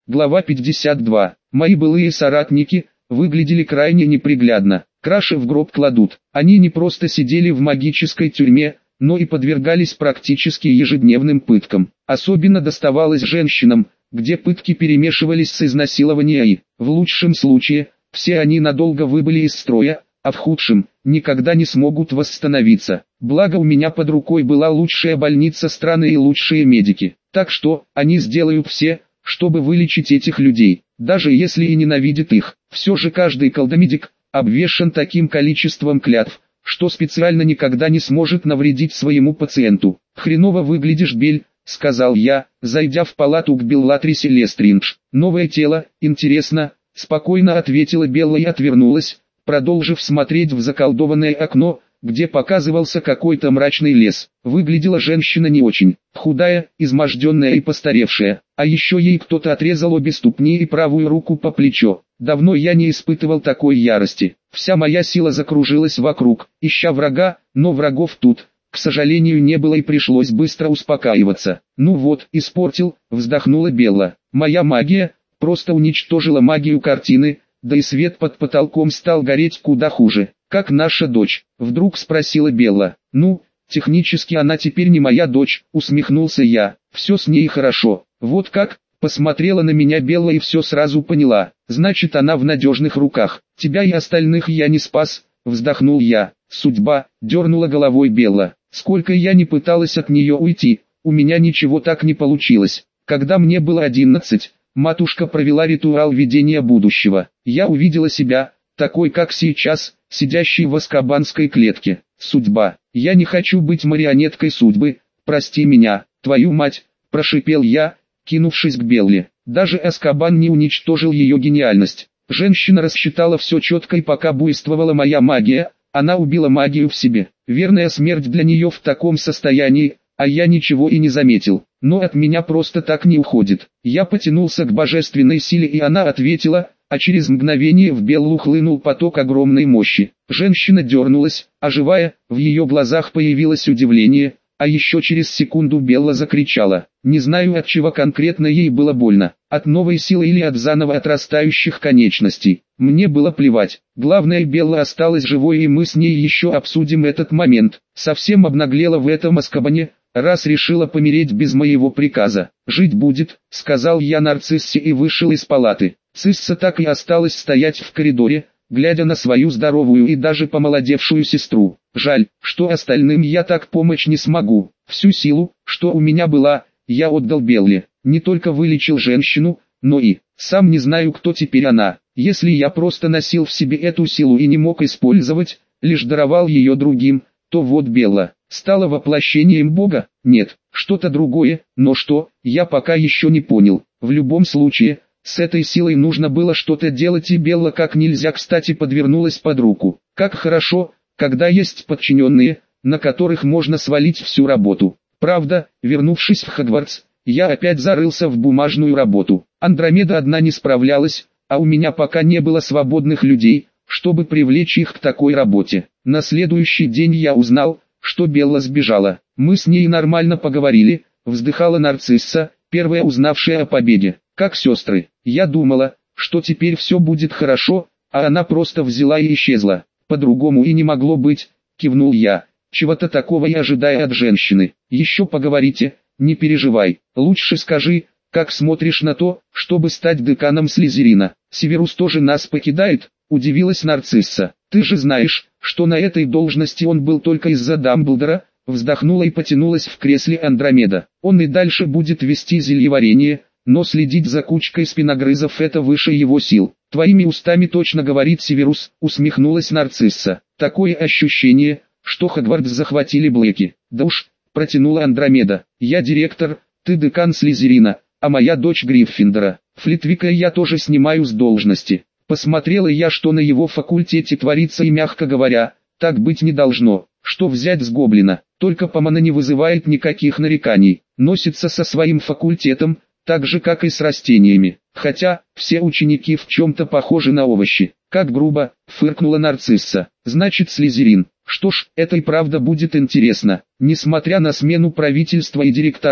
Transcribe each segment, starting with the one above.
Глава 52. Мои былые соратники выглядели крайне неприглядно. Краши в гроб кладут. Они не просто сидели в магической тюрьме, но и подвергались практически ежедневным пыткам. Особенно доставалось женщинам, где пытки перемешивались с изнасилованием и, в лучшем случае, все они надолго выбыли из строя, а в худшем, никогда не смогут восстановиться. Благо у меня под рукой была лучшая больница страны и лучшие медики. Так что, они сделают все, чтобы вылечить этих людей, даже если и ненавидят их. Все же каждый колдомедик обвешан таким количеством клятв, что специально никогда не сможет навредить своему пациенту. «Хреново выглядишь, Бель», — сказал я, зайдя в палату к Беллатрисе Лестридж. «Новое тело, интересно», — спокойно ответила Белла и отвернулась, продолжив смотреть в заколдованное окно, где показывался какой-то мрачный лес. Выглядела женщина не очень, худая, изможденная и постаревшая, а еще ей кто-то отрезал обе ступни и правую руку по плечо. Давно я не испытывал такой ярости. Вся моя сила закружилась вокруг, ища врага, но врагов тут, к сожалению, не было и пришлось быстро успокаиваться. «Ну вот, испортил», — вздохнула Белла. «Моя магия просто уничтожила магию картины, да и свет под потолком стал гореть куда хуже. Как наша дочь?» — вдруг спросила Белла. «Ну, технически она теперь не моя дочь», — усмехнулся я. «Все с ней хорошо». «Вот как?» — посмотрела на меня Белла и все сразу поняла. «Значит, она в надежных руках. Тебя и остальных я не спас», — вздохнул я. «Судьба», — дернула головой Белла. «Сколько я не пыталась от нее уйти, у меня ничего так не получилось. Когда мне было 11, матушка провела ритуал видения будущего. Я увидела себя, такой как сейчас, сидящий в азкабанской клетке. Судьба. Я не хочу быть марионеткой судьбы, прости меня, твою мать», — прошипел я, кинувшись к Белле. Даже Азкабан не уничтожил ее гениальность. Женщина рассчитала все четко, и пока буйствовала моя магия, она убила магию в себе. Верная смерть для нее в таком состоянии, а я ничего и не заметил. Но от меня просто так не уходит. Я потянулся к божественной силе, и она ответила, а через мгновение в Беллу хлынул поток огромной мощи. Женщина дернулась, оживая, в ее глазах появилось удивление, а еще через секунду Белла закричала. Не знаю, от чего конкретно ей было больно, от новой силы или от заново отрастающих конечностей. Мне было плевать. Главное, Белла осталась живой, и мы с ней еще обсудим этот момент. Совсем обнаглела в этом Азкабане, раз решила помереть без моего приказа. «Жить будет», — сказал я Нарциссе и вышел из палаты. Цисса так и осталась стоять в коридоре, глядя на свою здоровую и даже помолодевшую сестру. Жаль, что остальным я так помочь не смогу. Всю силу, что у меня была, я отдал Белле. Не только вылечил женщину, но и, сам не знаю, кто теперь она. Если я просто носил в себе эту силу и не мог использовать, лишь даровал ее другим, то вот Белла стала воплощением Бога. Нет, что-то другое, но что, я пока еще не понял. В любом случае, с этой силой нужно было что-то делать, и Белла как нельзя кстати подвернулась под руку. Как хорошо, когда есть подчиненные, на которых можно свалить всю работу. Правда, вернувшись в Хогвартс, я опять зарылся в бумажную работу. Андромеда одна не справлялась, а у меня пока не было свободных людей, чтобы привлечь их к такой работе. На следующий день я узнал, что Белла сбежала. Мы с ней нормально поговорили, вздыхала Нарцисса, первая узнавшая о побеге. Как сестры. Я думала, что теперь все будет хорошо, а она просто взяла и исчезла. По-другому и не могло быть, кивнул я. Чего-то такого я ожидаю от женщины. Еще поговорите, не переживай. Лучше скажи, как смотришь на то, чтобы стать деканом Слизерина. Северус тоже нас покидает, удивилась Нарцисса. Ты же знаешь, что на этой должности он был только из-за Дамблдора, вздохнула и потянулась в кресле Андромеда. Он и дальше будет вести зельеварение, но следить за кучкой спиногрызов — это выше его сил. Твоими устами точно говорит Северус, усмехнулась Нарцисса. Такое ощущение, что Хогвартс захватили Блэки. Да уж, протянула Андромеда. Я директор, ты декан Слизерина, а моя дочь Гриффиндора. Флитвика я тоже снимаю с должности. Посмотрела я, что на его факультете творится, и, мягко говоря, так быть не должно. Что взять с гоблина? Только Помона не вызывает никаких нареканий. Носится со своим факультетом, так же как и с растениями. Хотя, все ученики в чем-то похожи на овощи. Как грубо, фыркнула Нарцисса. Значит, Слизерин. Что ж, это и правда будет интересно. Несмотря на смену правительства и директора,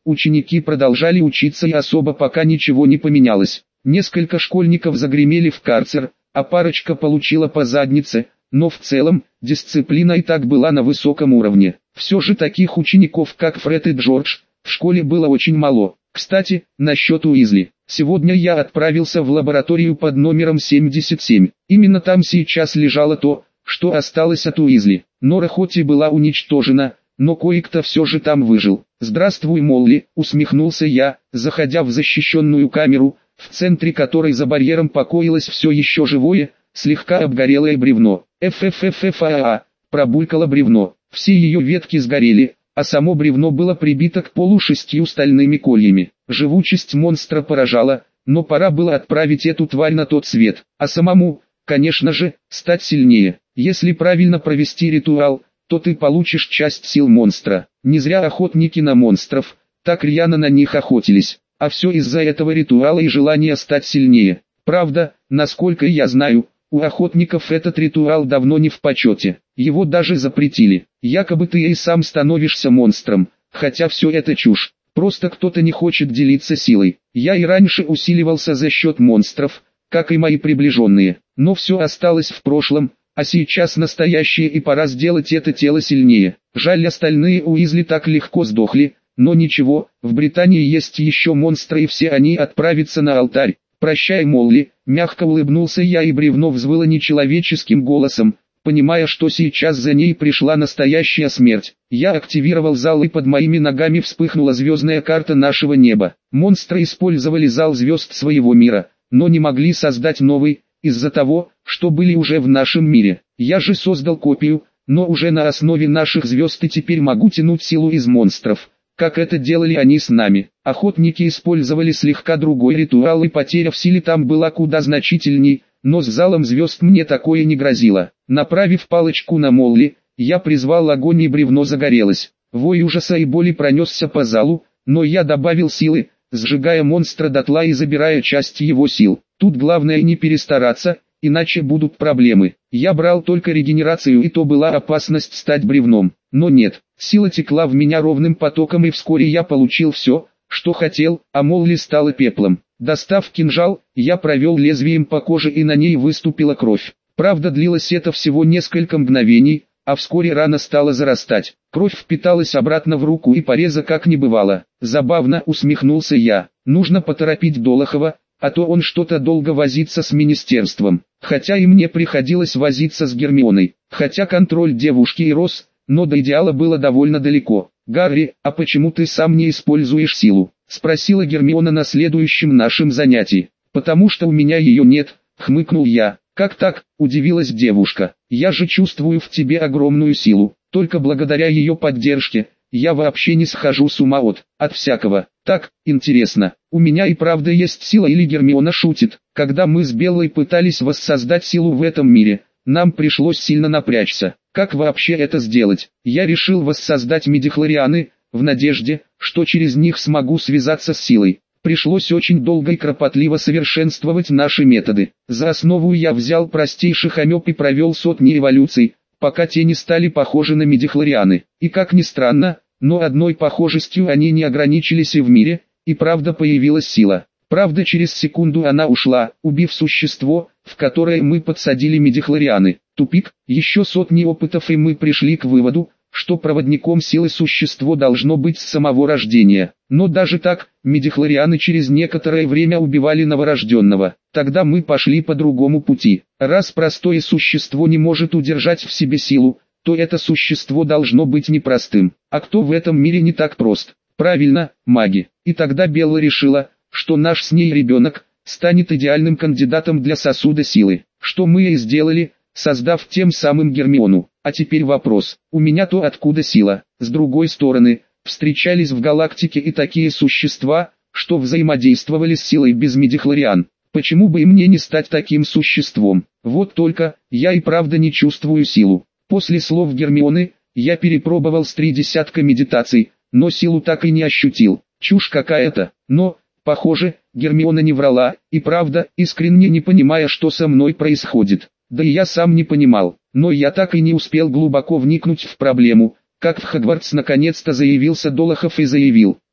ученики продолжали учиться и особо пока ничего не поменялось. Несколько школьников загремели в карцер, а парочка получила по заднице, но в целом, дисциплина и так была на высоком уровне. Все же таких учеников, как Фред и Джордж, в школе было очень мало. Кстати, насчет Уизли. Сегодня я отправился в лабораторию под номером 77. Именно там сейчас лежало то, что осталось от Уизли. Нора хоть и была уничтожена, но кое-кто все же там выжил. «Здравствуй, Молли», усмехнулся я, заходя в защищенную камеру, в центре которой за барьером покоилось все еще живое, слегка обгорелое бревно. «Фффффаа», пробулькало бревно. Все ее ветки сгорели, а само бревно было прибито к полу 6 стальными кольями. Живучесть монстра поражала, но пора было отправить эту тварь на тот свет, а самому, конечно же, стать сильнее. Если правильно провести ритуал, то ты получишь часть сил монстра. Не зря охотники на монстров так рьяно на них охотились, а все из-за этого ритуала и желания стать сильнее. Правда, насколько я знаю, у охотников этот ритуал давно не в почете, его даже запретили. Якобы ты и сам становишься монстром, хотя все это чушь, просто кто-то не хочет делиться силой. Я и раньше усиливался за счет монстров, как и мои приближенные, но все осталось в прошлом, а сейчас настоящее и пора сделать это тело сильнее. Жаль, остальные Уизли так легко сдохли, но ничего, в Британии есть еще монстры и все они отправятся на алтарь. «Прощай, Молли», мягко улыбнулся я и бревно взвыло нечеловеческим голосом, понимая, что сейчас за ней пришла настоящая смерть. Я активировал зал и под моими ногами вспыхнула звездная карта нашего неба. Монстры использовали зал звезд своего мира, но не могли создать новый, из-за того, что были уже в нашем мире. Я же создал копию, но уже на основе наших звезд и теперь могу тянуть силу из монстров, как это делали они с нами. Охотники использовали слегка другой ритуал и потеря в силе там была куда значительней, но с залом звезд мне такое не грозило. Направив палочку на Молли, я призвал огонь и бревно загорелось. Вой ужаса и боли пронесся по залу, но я добавил силы, сжигая монстра дотла и забирая часть его сил. Тут главное не перестараться, иначе будут проблемы. Я брал только регенерацию и то была опасность стать бревном. Но нет, сила текла в меня ровным потоком и вскоре я получил все, что хотел, а Молли стала пеплом. Достав кинжал, я провел лезвием по коже и на ней выступила кровь. Правда, длилось это всего несколько мгновений, а вскоре рана стала зарастать. Кровь впиталась обратно в руку и пореза как не бывало. Забавно, усмехнулся я. Нужно поторопить Долохова, а то он что-то долго возится с министерством. Хотя и мне приходилось возиться с Гермионой. Хотя контроль девушки и рос, но до идеала было довольно далеко. «Гарри, а почему ты сам не используешь силу?» — спросила Гермиона на следующем нашем занятии. «Потому что у меня ее нет», — хмыкнул я. «Как так?» — удивилась девушка. «Я же чувствую в тебе огромную силу. Только благодаря ее поддержке, я вообще не схожу с ума от всякого. Так, интересно, у меня и правда есть сила или Гермиона шутит?» Когда мы с Беллой пытались воссоздать силу в этом мире, нам пришлось сильно напрячься. Как вообще это сделать? Я решил воссоздать мидихлорианы, в надежде, что через них смогу связаться с силой. Пришлось очень долго и кропотливо совершенствовать наши методы. За основу я взял простейших амеб и провел сотни эволюций, пока те не стали похожи на мидихлорианы. И как ни странно, но одной похожестью они не ограничились и в мире, и правда появилась сила. Правда, через секунду она ушла, убив существо, в которое мы подсадили мидихлорианы. Тупик, еще сотни опытов и мы пришли к выводу, что проводником силы существо должно быть с самого рождения. Но даже так, мидихлорианы через некоторое время убивали новорожденного. Тогда мы пошли по другому пути. Раз простое существо не может удержать в себе силу, то это существо должно быть непростым. А кто в этом мире не так прост? Правильно, маги. И тогда Белла решила, что наш с ней ребенок станет идеальным кандидатом для сосуда силы. Что мы и сделали, создав тем самым Гермиону. А теперь вопрос, у меня-то откуда сила? С другой стороны, встречались в галактике и такие существа, что взаимодействовали с силой без мидихлориан. Почему бы и мне не стать таким существом? Вот только, я и правда не чувствую силу. После слов Гермионы, я перепробовал с 30 медитаций, но силу так и не ощутил. Чушь какая-то, но, похоже, Гермиона не врала, и правда, искренне не понимая, что со мной происходит. Да и я сам не понимал, но я так и не успел глубоко вникнуть в проблему, как в Хогвартс наконец-то заявился Долохов и заявил: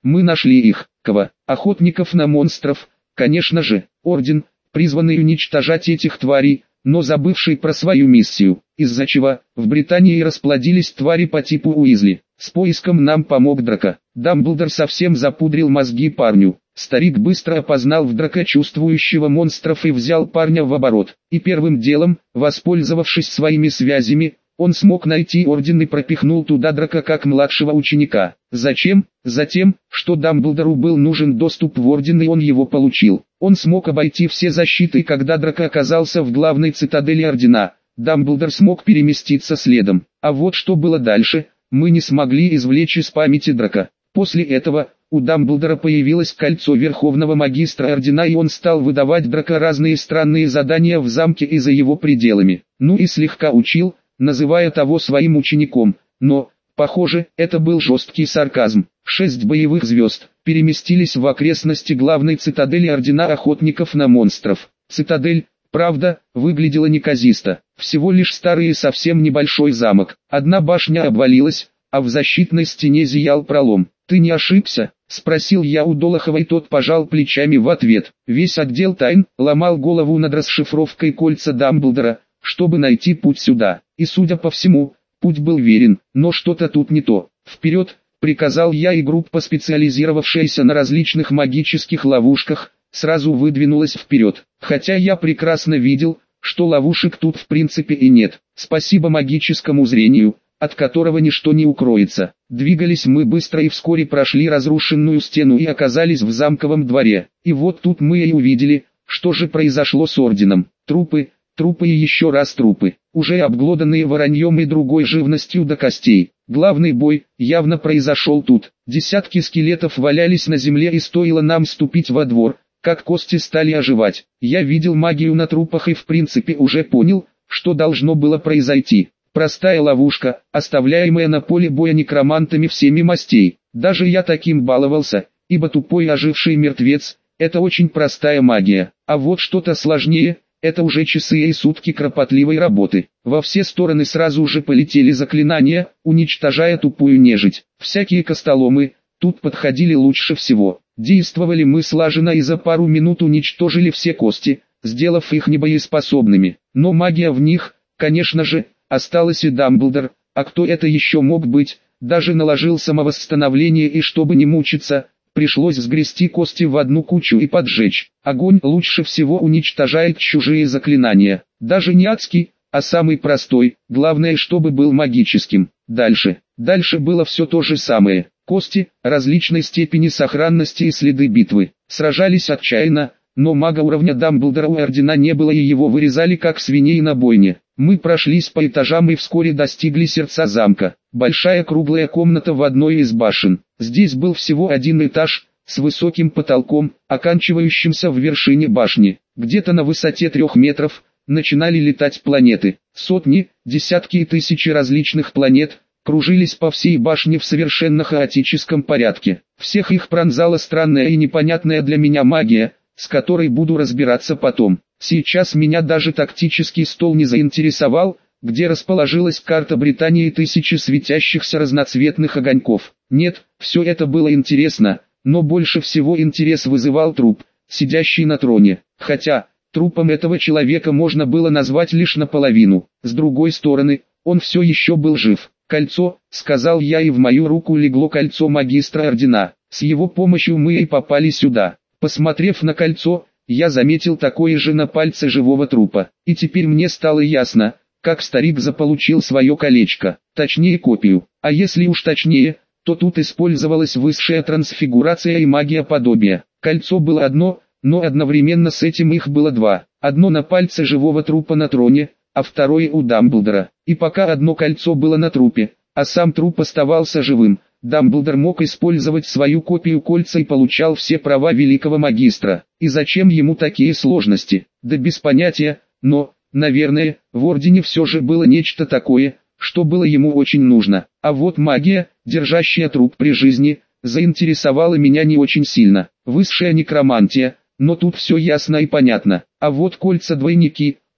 Мы нашли их. Кого? Охотников на монстров, конечно же, орден, призванный уничтожать этих тварей, но забывший про свою миссию, из-за чего в Британии расплодились твари по типу Уизли. С поиском нам помог Драко. Дамблдор совсем запудрил мозги парню. Старик быстро опознал в Драко чувствующего монстров и взял парня в оборот. И первым делом, воспользовавшись своими связями, он смог найти орден и пропихнул туда Драко как младшего ученика. Зачем? Затем, что Дамблдору был нужен доступ в орден и он его получил. Он смог обойти все защиты и когда Драко оказался в главной цитадели ордена, Дамблдор смог переместиться следом. А вот что было дальше, мы не смогли извлечь из памяти Драко. После этого, у Дамблдора появилось кольцо Верховного Магистра Ордена и он стал выдавать Драко разные странные задания в замке и за его пределами. Ну и слегка учил, называя того своим учеником, но, похоже, это был жесткий сарказм. 6 боевых звезд переместились в окрестности главной цитадели Ордена Охотников на монстров. Цитадель, правда, выглядела неказисто. Всего лишь старый и совсем небольшой замок. Одна башня обвалилась, а в защитной стене зиял пролом. «Ты не ошибся?» — спросил я у Долохова и тот пожал плечами в ответ. Весь отдел тайн ломал голову над расшифровкой кольца Дамблдора, чтобы найти путь сюда. И судя по всему, путь был верен, но что-то тут не то. «Вперед!» — приказал я, и группа, специализировавшаяся на различных магических ловушках, сразу выдвинулась вперед. Хотя я прекрасно видел, что ловушек тут в принципе и нет. Спасибо магическому зрению, от которого ничто не укроется. Двигались мы быстро и вскоре прошли разрушенную стену и оказались в замковом дворе. И вот тут мы и увидели, что же произошло с орденом. Трупы и еще раз трупы, уже обглоданные вороньем и другой живностью до костей. Главный бой явно произошел тут. Десятки скелетов валялись на земле и стоило нам ступить во двор, как кости стали оживать. Я видел магию на трупах и в принципе уже понял, что должно было произойти. Простая ловушка, оставляемая на поле боя некромантами всеми мастей. Даже я таким баловался, ибо тупой оживший мертвец – это очень простая магия. А вот что-то сложнее – это уже часы и сутки кропотливой работы. Во все стороны сразу же полетели заклинания, уничтожая тупую нежить. Всякие костоломы тут подходили лучше всего. Действовали мы слаженно и за пару минут уничтожили все кости, сделав их небоеспособными. Но магия в них, конечно же, осталась и Дамблдор, а кто это еще мог быть, даже наложил самовосстановление и чтобы не мучиться, пришлось сгрести кости в одну кучу и поджечь. Огонь лучше всего уничтожает чужие заклинания. Даже не адский, а самый простой, главное чтобы был магическим. Дальше было все то же самое. Кости, различной степени сохранности и следы битвы. Сражались отчаянно, но мага уровня Дамблдора у Ордена не было и его вырезали как свиней на бойне. Мы прошлись по этажам и вскоре достигли сердца замка. Большая круглая комната в одной из башен. Здесь был всего один этаж, с высоким потолком, оканчивающимся в вершине башни. Где-то на высоте 3 метров начинали летать планеты. Сотни, десятки и тысячи различных планет кружились по всей башне в совершенно хаотическом порядке. Всех их пронзала странная и непонятная для меня магия, с которой буду разбираться потом. Сейчас меня даже тактический стол не заинтересовал, где расположилась карта Британии и тысячи светящихся разноцветных огоньков. Нет, все это было интересно, но больше всего интерес вызывал труп, сидящий на троне. Хотя, трупом этого человека можно было назвать лишь наполовину. С другой стороны, он все еще был жив. «Кольцо», — сказал я, и в мою руку легло кольцо магистра Ордена. С его помощью мы и попали сюда. Посмотрев на кольцо, я заметил такое же на пальце живого трупа. И теперь мне стало ясно, как старик заполучил свое колечко, точнее копию. А если уж точнее, то тут использовалась высшая трансфигурация и магия подобия. Кольцо было одно, но одновременно с этим их было два. Одно на пальце живого трупа на троне, а второе у Дамблдора. И пока одно кольцо было на трупе, а сам труп оставался живым, Дамблдор мог использовать свою копию кольца и получал все права великого магистра. И зачем ему такие сложности? Да без понятия, но, наверное, в Ордене все же было нечто такое, что было ему очень нужно. А вот магия, держащая труп при жизни, заинтересовала меня не очень сильно. Высшая некромантия, но тут все ясно и понятно. А вот кольца-двойники,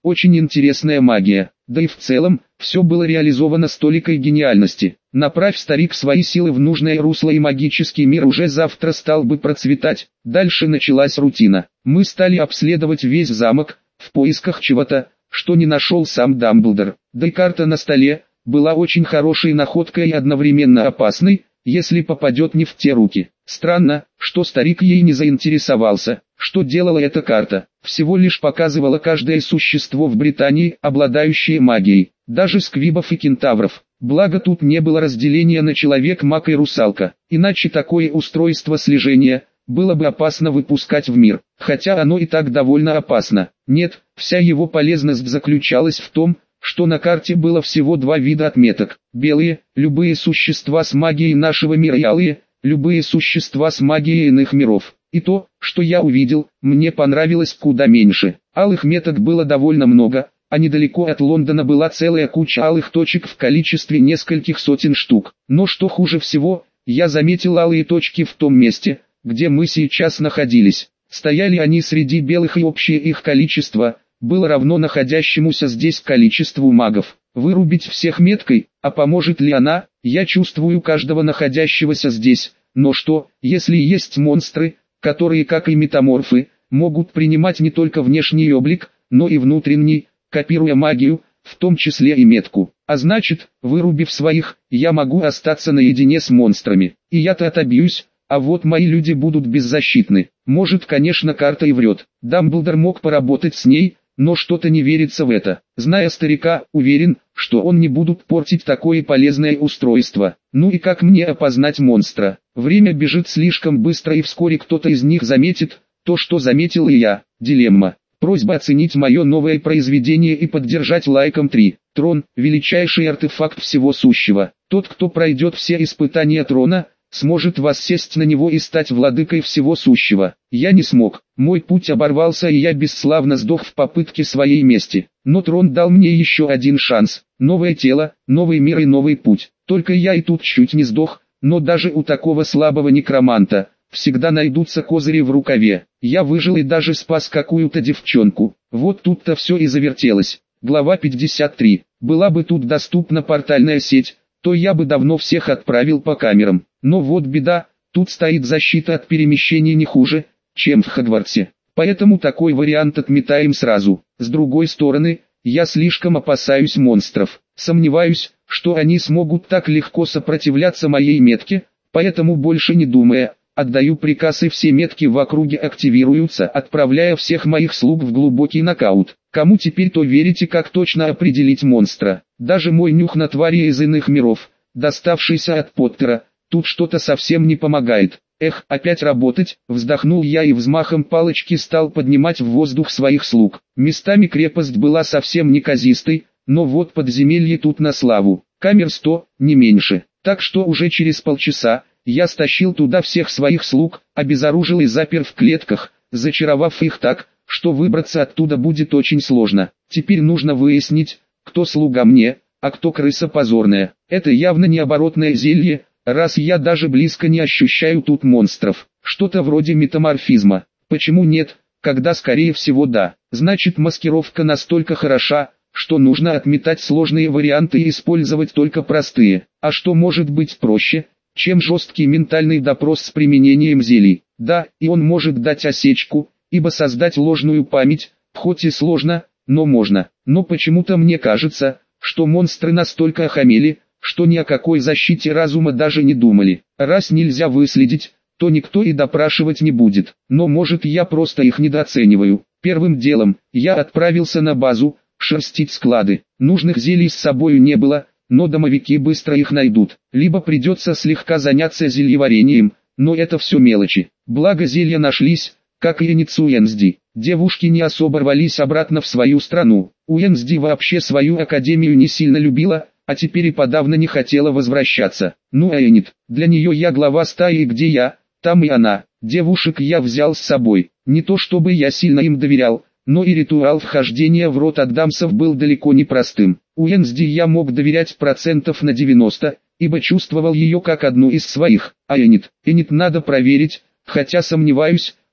Очень интересная магия. Да и в целом, все было реализовано с толикой гениальности. Направь, старик, свои силы в нужное русло, и магический мир уже завтра стал бы процветать. Дальше началась рутина. Мы стали обследовать весь замок, в поисках чего-то, что не нашел сам Дамблдор. Да и карта на столе была очень хорошей находкой и одновременно опасной, если попадет не в те руки. Странно, что старик ей не заинтересовался. Что делала эта карта? Всего лишь показывала каждое существо в Британии, обладающее магией, даже сквибов и кентавров. Благо тут не было разделения на человек, маг и русалка, иначе такое устройство слежения было бы опасно выпускать в мир, хотя оно и так довольно опасно. Нет, вся его полезность заключалась в том, что на карте было всего два вида отметок: белые – любые существа с магией нашего мира, и алые – любые существа с магией иных миров. И то, что я увидел, мне понравилось куда меньше. Алых меток было довольно много, а недалеко от Лондона была целая куча алых точек в количестве нескольких сотен штук. Но что хуже всего, я заметил алые точки в том месте, где мы сейчас находились. Стояли они среди белых, и общее их количество было равно находящемуся здесь количеству магов. Вырубить всех меткой, а поможет ли она? Я чувствую каждого находящегося здесь. Но что, если есть монстры, которые, как и метаморфы, могут принимать не только внешний облик, но и внутренний, копируя магию, в том числе и метку. А значит, вырубив своих, я могу остаться наедине с монстрами. И я-то отобьюсь, а вот мои люди будут беззащитны. Может, конечно, карта и врет. Дамблдор мог поработать с ней, но что-то не верится в это. Зная старика, уверен, что он не будут портить такое полезное устройство. Ну и как мне опознать монстра? Время бежит слишком быстро, и вскоре кто-то из них заметит то, что заметил и я. Дилемма. Просьба оценить мое новое произведение и поддержать лайком 3. Трон – величайший артефакт всего сущего. Тот, кто пройдет все испытания трона, сможет воссесть на него и стать владыкой всего сущего. Я не смог, мой путь оборвался, и я бесславно сдох в попытке своей мести. Но трон дал мне еще один шанс. Новое тело, новый мир и новый путь. Только я и тут чуть не сдох, но даже у такого слабого некроманта всегда найдутся козыри в рукаве. Я выжил и даже спас какую-то девчонку. Вот тут-то все и завертелось. Глава 53. Была бы тут доступна портальная сеть, то я бы давно всех отправил по камерам. Но вот беда, тут стоит защита от перемещений не хуже, чем в Хогвартсе. Поэтому такой вариант отметаем сразу. С другой стороны, я слишком опасаюсь монстров. Сомневаюсь, что они смогут так легко сопротивляться моей метке, поэтому, больше не думая, отдаю приказ, и все метки в округе активируются, отправляя всех моих слуг в глубокий нокаут. Кому теперь-то верите, как точно определить монстра? Даже мой нюх на твари из иных миров, доставшийся от Поттера, тут что-то совсем не помогает. Эх, опять работать, вздохнул я и взмахом палочки стал поднимать в воздух своих слуг. Местами крепость была совсем неказистой, но вот подземелье тут на славу. Камер 100, не меньше. Так что уже через полчаса я стащил туда всех своих слуг, обезоружил и запер в клетках, зачаровав их так, что выбраться оттуда будет очень сложно. Теперь нужно выяснить, кто слуга мне, а кто крыса позорная. Это явно не оборотное зелье, раз я даже близко не ощущаю тут монстров. Что-то вроде метаморфизма. Почему нет, когда скорее всего да? Значит, маскировка настолько хороша, что нужно отметать сложные варианты и использовать только простые. А что может быть проще, чем жесткий ментальный допрос с применением зелий? Да, и он может дать осечку, ибо создать ложную память, хоть и сложно, но можно. Но почему-то мне кажется, что монстры настолько охамели, что ни о какой защите разума даже не думали. Раз нельзя выследить, то никто и допрашивать не будет. Но может, я просто их недооцениваю. Первым делом, я отправился на базу, шерстить склады. Нужных зелий с собою не было, но домовики быстро их найдут. Либо придется слегка заняться зельеварением, но это все мелочи. Благо зелья нашлись, как и Энит с Уэнсди. Девушки не особо рвались обратно в свою страну. Уэнсди вообще свою академию не сильно любила, а теперь и подавно не хотела возвращаться. Ну а Энит, для нее я глава стаи, и где я, там и она. Девушек я взял с собой. Не то чтобы я сильно им доверял, но и ритуал вхождения в род Адамсов был далеко не простым. Уэнсди я мог доверять процентов на 90, ибо чувствовал ее как одну из своих. А Энит надо проверить, хотя сомневаюсь,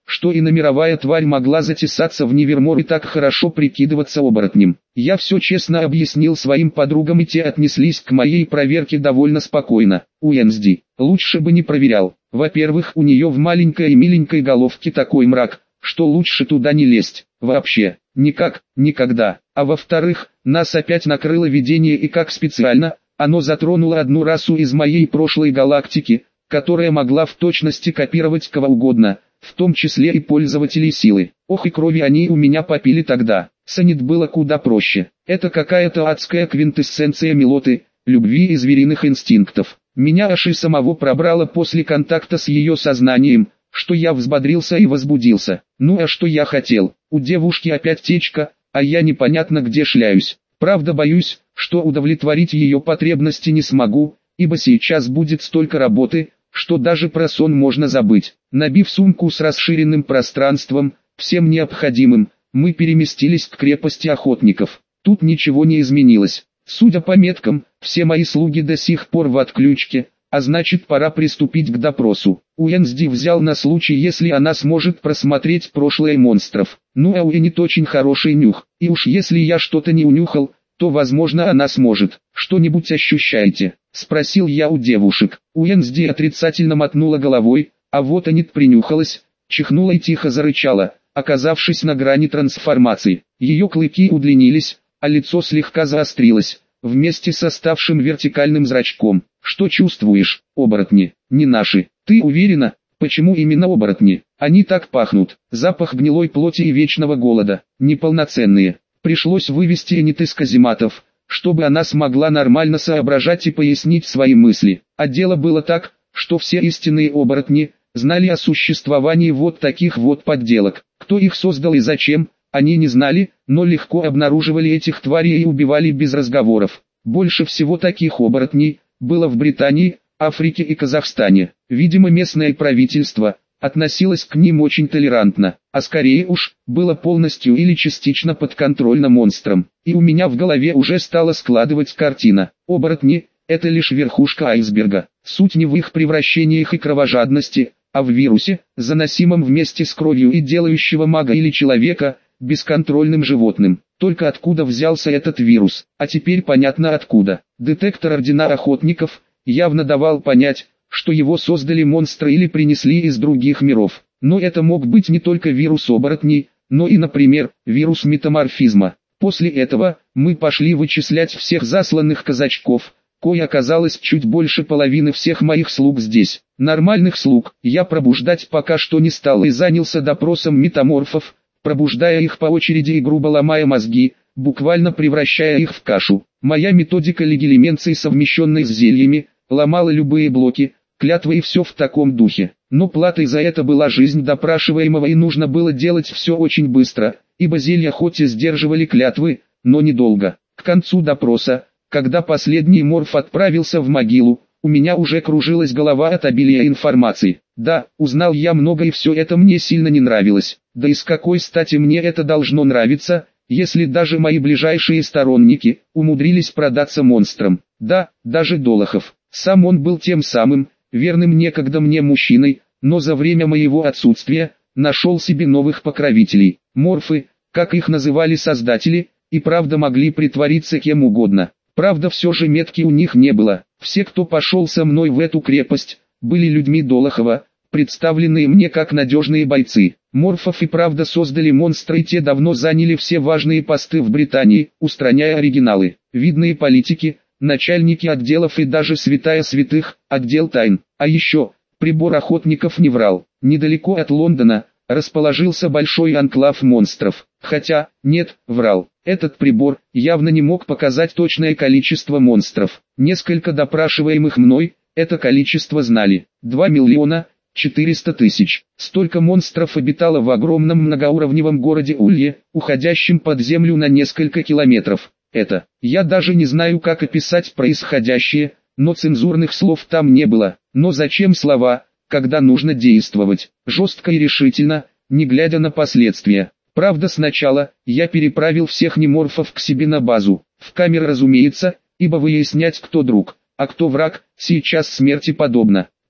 что иномировая тварь могла затесаться в Невермор и так хорошо прикидываться оборотнем. Я все честно объяснил своим подругам, и те отнеслись к моей проверке довольно спокойно. Уэнсди лучше бы не проверял. Во-первых, у нее в маленькой и миленькой головке такой мрак, что лучше туда не лезть. Вообще, никак, никогда. А во-вторых, нас опять накрыло видение, и как специально, оно затронуло одну расу из моей прошлой галактики, которая могла в точности копировать кого угодно, в том числе и пользователей силы. Ох, и крови они у меня попили тогда. Санит было куда проще. Это какая-то адская квинтэссенция милоты, любви и звериных инстинктов. Меня аж и самого пробрало после контакта с ее сознанием, что я взбодрился и возбудился. Ну а что я хотел? У девушки опять течка, а я непонятно где шляюсь. Правда, боюсь, что удовлетворить ее потребности не смогу, ибо сейчас будет столько работы, что даже про сон можно забыть. Набив сумку с расширенным пространством, всем необходимым, мы переместились к крепости охотников. Тут ничего не изменилось. Судя по меткам, все мои слуги до сих пор в отключке, а значит, пора приступить к допросу. Уэнсди взял на случай, если она сможет просмотреть прошлое монстров. Ну а у Энит очень хороший нюх, и уж если я что-то не унюхал, то возможно она сможет. Что-нибудь ощущаете? Спросил я у девушек. Уэнсди отрицательно мотнула головой, а вот Энит принюхалась, чихнула и тихо зарычала, оказавшись на грани трансформации. Ее клыки удлинились, а лицо слегка заострилось, вместе с оставшим вертикальным зрачком. Что чувствуешь? Оборотни, не наши. Ты уверена? Почему именно оборотни? Они так пахнут. Запах гнилой плоти и вечного голода. Неполноценные. Пришлось вывести Энит из казематов, чтобы она смогла нормально соображать и пояснить свои мысли. А дело было так, что все истинные оборотни знали о существовании вот таких вот подделок. Кто их создал и зачем, они не знали, но легко обнаруживали этих тварей и убивали без разговоров. Больше всего таких оборотней было в Британии, Африке и Казахстане. Видимо, местное правительство относилось к ним очень толерантно, а скорее уж, было полностью или частично подконтрольно монстрам. И у меня в голове уже стала складывать картина. Оборотни – это лишь верхушка айсберга. Суть не в их превращениях и кровожадности, а в вирусе, заносимом вместе с кровью и делающего мага или человека бесконтрольным животным. Только откуда взялся этот вирус? А теперь понятно откуда. Детектор ордена охотников явно давал понять, что его создали монстры или принесли из других миров. Но это мог быть не только вирус оборотней, но и, например, вирус метаморфизма. После этого мы пошли вычислять всех засланных казачков, кое оказалось чуть больше половины всех моих слуг здесь. Нормальных слуг я пробуждать пока что не стал и занялся допросом метаморфов, пробуждая их по очереди и грубо ломая мозги, буквально превращая их в кашу. Моя методика легилименции, совмещенной с зельями, ломала любые блоки, клятвы и все в таком духе. Но платой за это была жизнь допрашиваемого, и нужно было делать все очень быстро, ибо зелья хоть и сдерживали клятвы, но недолго. К концу допроса, когда последний морф отправился в могилу, у меня уже кружилась голова от обилия информации. Да, узнал я много, и все это мне сильно не нравилось. Да и с какой стати мне это должно нравиться, если даже мои ближайшие сторонники умудрились продаться монстрам? Да, даже Долохов. Сам он был тем самым, верным некогда мне мужчиной, но за время моего отсутствия нашел себе новых покровителей. Морфы, как их называли создатели, и правда могли притвориться кем угодно. Правда, все же метки у них не было. Все, кто пошел со мной в эту крепость, были людьми Долохова, представленные мне как надежные бойцы. Морфов и правда создали монстры, и те давно заняли все важные посты в Британии, устраняя оригиналы. Видные политики, начальники отделов и даже святая святых, отдел тайн. А еще, прибор охотников не врал. Недалеко от Лондона расположился большой анклав монстров. Хотя, нет, врал. Этот прибор явно не мог показать точное количество монстров. Несколько допрашиваемых мной это количество знали. 2 миллиона 400 тысяч. Столько монстров обитало в огромном многоуровневом городе Улье, уходящем под землю на несколько километров. Это, я даже не знаю, как описать происходящее, но цензурных слов там не было. Но зачем слова, когда нужно действовать? Жестко и решительно, не глядя на последствия. Правда, сначала я переправил всех неморфов к себе на базу. В камеры, разумеется, ибо выяснять, кто друг, а кто враг, сейчас смерти подобно.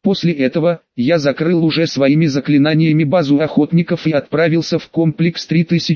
После этого, я закрыл уже своими заклинаниями базу охотников и отправился в комплекс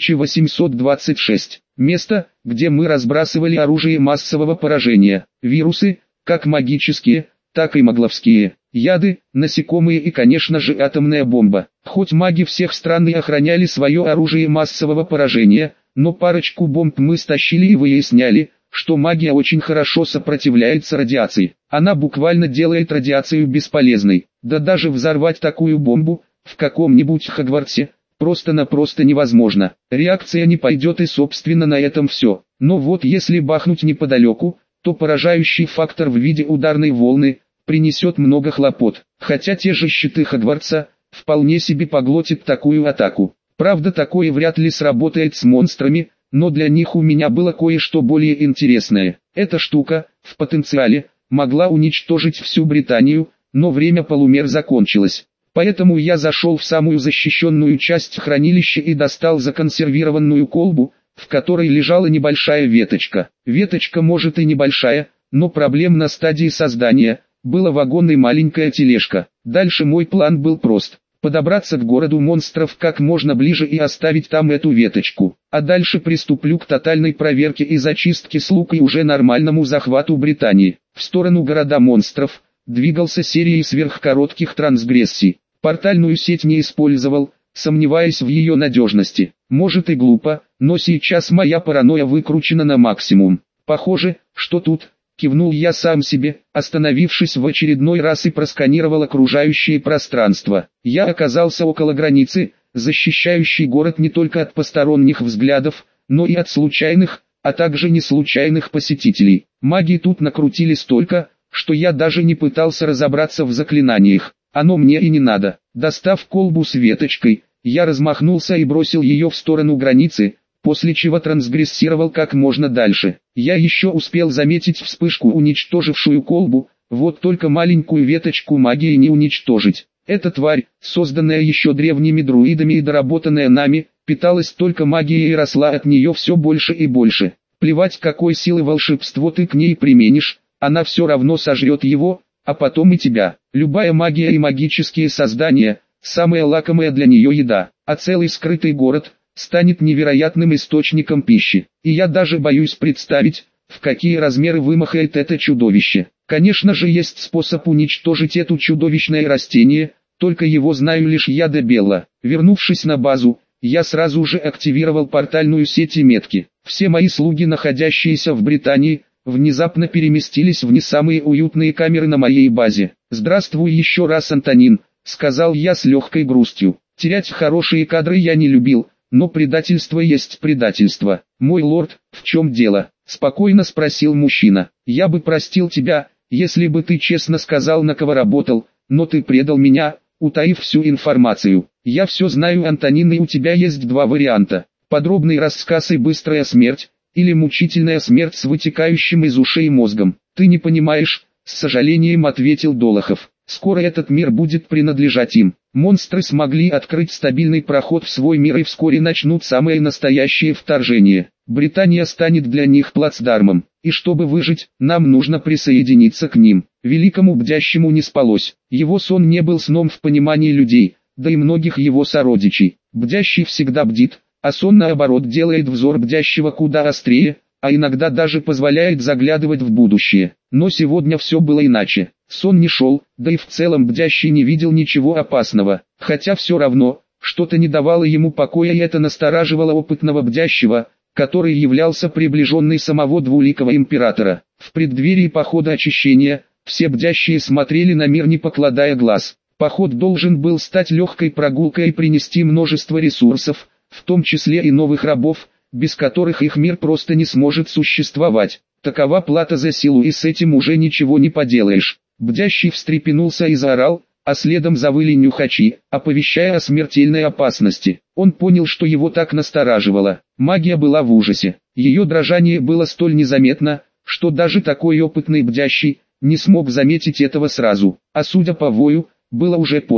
3826. Место, где мы разбрасывали оружие массового поражения, вирусы, как магические, так и магловские, яды, насекомые и, конечно же, атомная бомба. Хоть маги всех стран и охраняли свое оружие массового поражения, но парочку бомб мы стащили и выясняли, что магия очень хорошо сопротивляется радиации. Она буквально делает радиацию бесполезной. Да даже взорвать такую бомбу, в каком-нибудь Хогвартсе, просто-напросто невозможно. Реакция не пойдет и собственно на этом все. Но вот если бахнуть неподалеку, то поражающий фактор в виде ударной волны принесет много хлопот. Хотя те же щиты Хогвартса вполне себе поглотят такую атаку. Правда, такое вряд ли сработает с монстрами, но для них у меня было кое-что более интересное. Эта штука, в потенциале, могла уничтожить всю Британию, но время полумер закончилось. Поэтому я зашел в самую защищенную часть хранилища и достал законсервированную колбу, в которой лежала небольшая веточка. Веточка может и небольшая, но проблем на стадии создания, была вагон и маленькая тележка. Дальше мой план был прост. Подобраться к городу монстров как можно ближе и оставить там эту веточку. А дальше приступлю к тотальной проверке и зачистке слуг и уже нормальному захвату Британии. В сторону города монстров двигался серией сверхкоротких трансгрессий. Портальную сеть не использовал, сомневаясь в ее надежности. Может и глупо, но сейчас моя паранойя выкручена на максимум. Похоже, что тут... Кивнул я сам себе, остановившись в очередной раз и просканировал окружающее пространство. Я оказался около границы, защищающей город не только от посторонних взглядов, но и от случайных, а также неслучайных посетителей. Маги тут накрутили столько, что я даже не пытался разобраться в заклинаниях. Оно мне и не надо. Достав колбу с веточкой, я размахнулся и бросил ее в сторону границы, после чего трансгрессировал как можно дальше. Я еще успел заметить вспышку, уничтожившую колбу, вот только маленькую веточку магии не уничтожить. Эта тварь, созданная еще древними друидами и доработанная нами, питалась только магией и росла от нее все больше и больше. Плевать, какой силы волшебство ты к ней применишь, она все равно сожрет его, а потом и тебя. Любая магия и магические создания, самая лакомая для нее еда, а целый скрытый город – станет невероятным источником пищи. И я даже боюсь представить, в какие размеры вымахает это чудовище. Конечно же есть способ уничтожить это чудовищное растение, только его знаю лишь я да Белла. Вернувшись на базу, я сразу же активировал портальную сеть и метки. Все мои слуги, находящиеся в Британии, внезапно переместились в не самые уютные камеры на моей базе. «Здравствуй еще раз, Антонин», — сказал я с легкой грустью. Терять хорошие кадры я не любил, но предательство есть предательство. «Мой лорд, в чем дело?» — спокойно спросил мужчина. «Я бы простил тебя, если бы ты честно сказал, на кого работал, но ты предал меня, утаив всю информацию. Я все знаю, Антонин, и у тебя есть два варианта. Подробный рассказ и быстрая смерть, или мучительная смерть с вытекающим из ушей мозгом. Ты не понимаешь», — с сожалением ответил Долохов. «Скоро этот мир будет принадлежать им. Монстры смогли открыть стабильный проход в свой мир и вскоре начнут самое настоящее вторжение. Британия станет для них плацдармом, и чтобы выжить, нам нужно присоединиться к ним». Великому Бдящему не спалось. Его сон не был сном в понимании людей, да и многих его сородичей. Бдящий всегда бдит, а сон наоборот делает взор Бдящего куда острее, а иногда даже позволяет заглядывать в будущее. Но сегодня все было иначе. Сон не шел, да и в целом Бдящий не видел ничего опасного, хотя все равно, что-то не давало ему покоя, и это настораживало опытного Бдящего, который являлся приближенной самого двуликого императора. В преддверии похода очищения, все Бдящие смотрели на мир не покладая глаз. Поход должен был стать легкой прогулкой и принести множество ресурсов, в том числе и новых рабов, без которых их мир просто не сможет существовать. Такова плата за силу, и с этим уже ничего не поделаешь. Бдящий встрепенулся и заорал, а следом завыли нюхачи, оповещая о смертельной опасности. Он понял, что его так настораживало. Магия была в ужасе. Ее дрожание было столь незаметно, что даже такой опытный Бдящий не смог заметить этого сразу. А судя по вою, было уже поздно.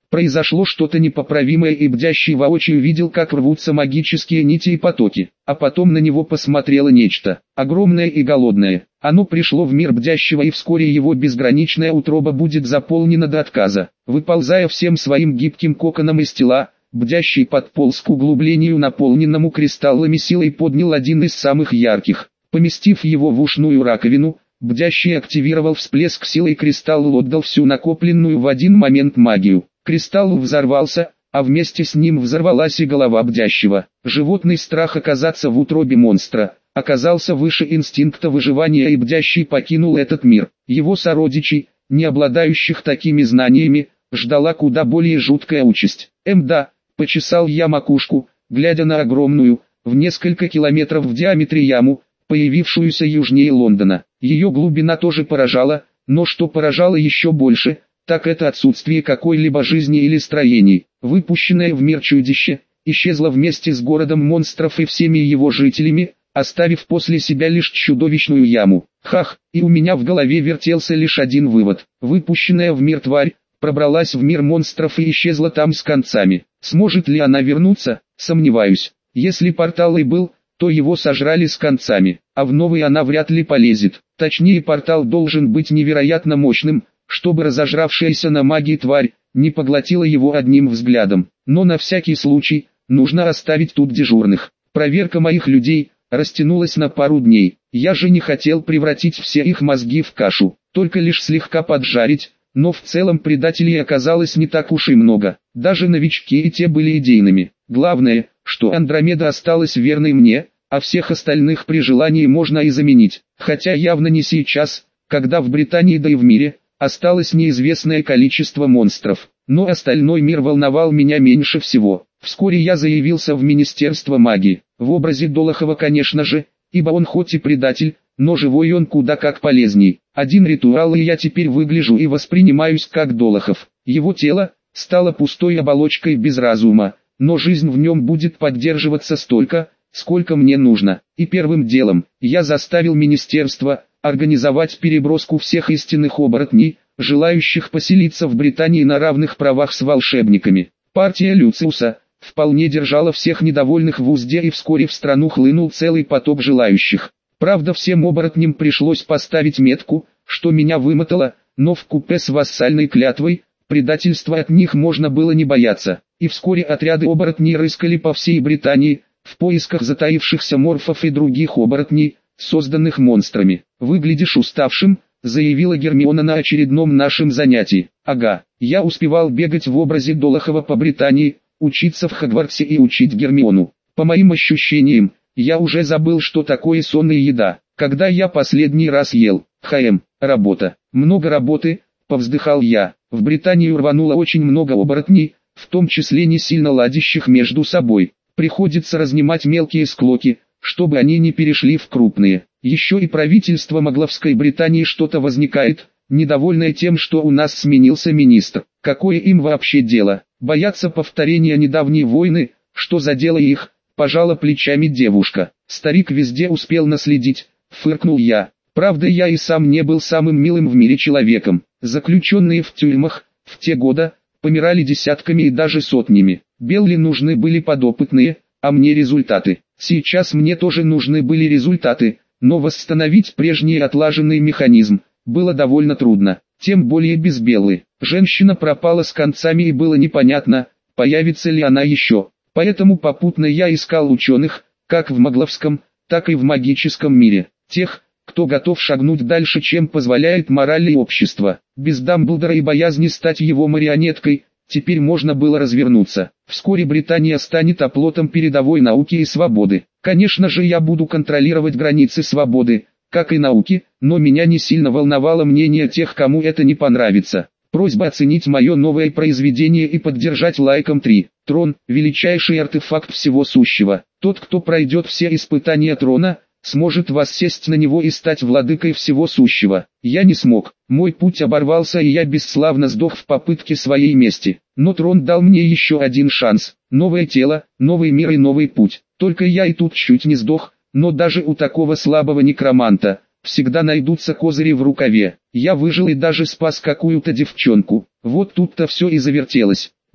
Произошло что-то непоправимое, и Бдящий воочию видел, как рвутся магические нити и потоки. А потом на него посмотрело нечто, огромное и голодное. Оно пришло в мир Бдящего, и вскоре его безграничная утроба будет заполнена до отказа. Выползая всем своим гибким коконом из тела, Бдящий подполз к углублению, наполненному кристаллами силы, и поднял один из самых ярких. Поместив его в ушную раковину, Бдящий активировал всплеск силы, и кристалл отдал всю накопленную в один момент магию. Кристалл взорвался, а вместе с ним взорвалась и голова Бдящего. Животный страх оказаться в утробе монстра оказался выше инстинкта выживания, и Бдящий покинул этот мир. Его сородичей, не обладающих такими знаниями, ждала куда более жуткая участь. Да, почесал я макушку, глядя на огромную, в несколько километров в диаметре яму, появившуюся южнее Лондона. Ее глубина тоже поражала, но что поражало еще больше, так это отсутствие какой-либо жизни или строений. Выпущенное в мир чудище исчезло вместе с городом монстров и всеми его жителями, оставив после себя лишь чудовищную яму. Хах, и у меня в голове вертелся лишь один вывод. Выпущенная в мир тварь пробралась в мир монстров и исчезла там с концами. Сможет ли она вернуться? Сомневаюсь. Если портал и был, то его сожрали с концами, а в новый она вряд ли полезет. Точнее, портал должен быть невероятно мощным, чтобы разожравшаяся на магии тварь не поглотила его одним взглядом. Но на всякий случай, нужно оставить тут дежурных. Проверка моих людей растянулась на пару дней. Я же не хотел превратить все их мозги в кашу, только лишь слегка поджарить, но в целом предателей оказалось не так уж и много. Даже новички и те были идейными. Главное, что Андромеда осталась верной мне, а всех остальных при желании можно и заменить. Хотя явно не сейчас, когда в Британии, да и в мире осталось неизвестное количество монстров. Но остальной мир волновал меня меньше всего. Вскоре я заявился в Министерство магии, в образе Долохова, конечно же, ибо он хоть и предатель, но живой он куда как полезней. Один ритуал, и я теперь выгляжу и воспринимаюсь как Долохов. Его тело стало пустой оболочкой без разума, но жизнь в нем будет поддерживаться столько, сколько мне нужно. И первым делом я заставил министерство организовать переброску всех истинных оборотней, желающих поселиться в Британии на равных правах с волшебниками. Партия Люциуса вполне держала всех недовольных в узде, и вскоре в страну хлынул целый поток желающих. Правда, всем оборотням пришлось поставить метку, что меня вымотало, но вкупе с вассальной клятвой, предательства от них можно было не бояться. И вскоре отряды оборотней рыскали по всей Британии, в поисках затаившихся морфов и других оборотней, созданных монстрами. «Выглядишь уставшим», — заявила Гермиона на очередном нашем занятии. «Ага, я успевал бегать в образе Долохова по Британии, учиться в Хогвартсе и учить Гермиону. По моим ощущениям, я уже забыл, что такое сон и еда. Когда я последний раз ел? Работа. Много работы», — повздыхал я. «В Британию рвануло очень много оборотней, в том числе не сильно ладящих между собой. Приходится разнимать мелкие склоки, чтобы они не перешли в крупные. Еще и правительство Могловской Британии что-то возникает, недовольное тем, что у нас сменился министр. Какое им вообще дело? Боятся повторения недавней войны, что задело их?» — пожала плечами девушка. «Старик везде успел наследить», — фыркнул я. «Правда, я и сам не был самым милым в мире человеком. Заключенные в тюрьмах в те годы помирали десятками и даже сотнями. Белли нужны были подопытные, а мне результаты. Сейчас мне тоже нужны были результаты, но восстановить прежний отлаженный механизм было довольно трудно, тем более без Беллы. Женщина пропала с концами, и было непонятно, появится ли она еще. Поэтому попутно я искал ученых, как в магловском, так и в магическом мире. Тех, кто готов шагнуть дальше, чем позволяет мораль и общество. Без Дамблдора и боязни стать его марионеткой, теперь можно было развернуться. Вскоре Британия станет оплотом передовой науки и свободы. Конечно же, я буду контролировать границы свободы, как и науки, но меня не сильно волновало мнение тех, кому это не понравится. Просьба оценить мое новое произведение и поддержать лайком 3. Трон – величайший артефакт всего сущего. Тот, кто пройдет все испытания трона, сможет воссесть на него и стать владыкой всего сущего. Я не смог, мой путь оборвался, и я бесславно сдох в попытке своей мести. Но трон дал мне еще один шанс. Новое тело, новый мир и новый путь. Только я и тут чуть не сдох, но даже у такого слабого некроманта всегда найдутся козыри в рукаве. Я выжил и даже спас какую-то девчонку. Вот тут-то все и завертелось.